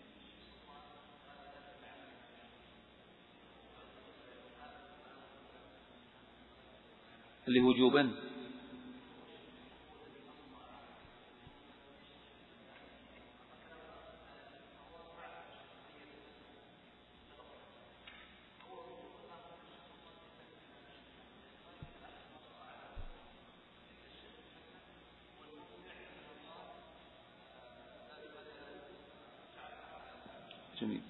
اللي وجوبا جميل.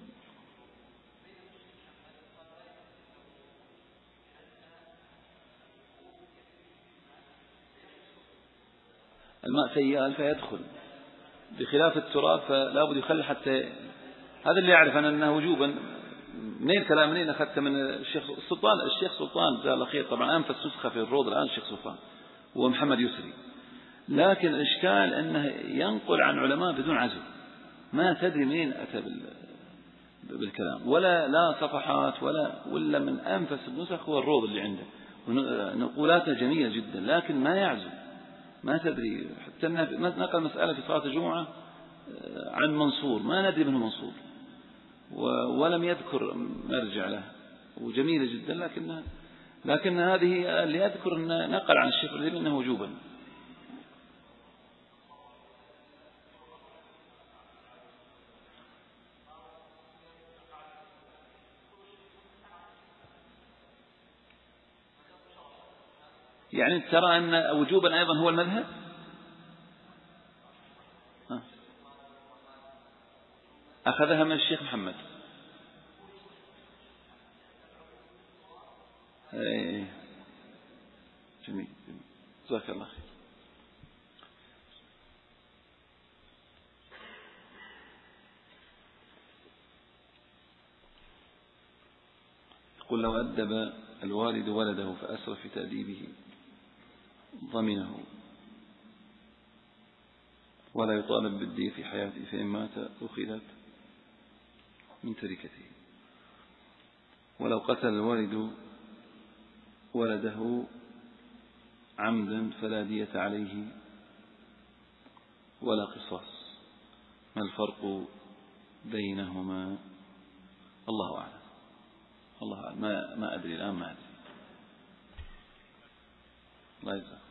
الماء سيال فيدخل، بخلاف التراب فلا بد يخلي حتى. هذا اللي يعرف أنه وجوبا. منين كلام منين أخذت؟ من الشيخ سلطان جزاه الله خير، طبعا أنفس نسخة في الروض الآن الشيخ سلطان ومحمد يسري. لكن الإشكال أنه ينقل عن علماء بدون عزو، ما تدري منين أتى بالكلام، لا صفحات ولا من أنفس النسخ هو الروض اللي عنده، ونقولاته جميلة جدا، لكن ما يعزو، ما تدري. حتى نقل مسألة في صلاة الجمعة عن منصور، ما ندري منه منصور، ولم يذكر مرجع له، وجميلة جدا. لكن هذه اللي يذكر أن نقل عن الشيخ العثيمين أنه وجوبا. يعني ترى أن وجوبا أيضا هو المذهب؟ أخذها من الشيخ محمد. جميل، جزاك الله خير. قل لو أدب الوالد ولده فأسرف في تأديبه ضمنه ولا يطالب بالدية في حياته، فإن مات أخذت من تركته. ولو قتل الوالد ولده عمدا فلا دية عليه ولا قصاص. ما الفرق بينهما؟ الله أعلم. ما أدري الآن، ما أدري. الله يجزاك.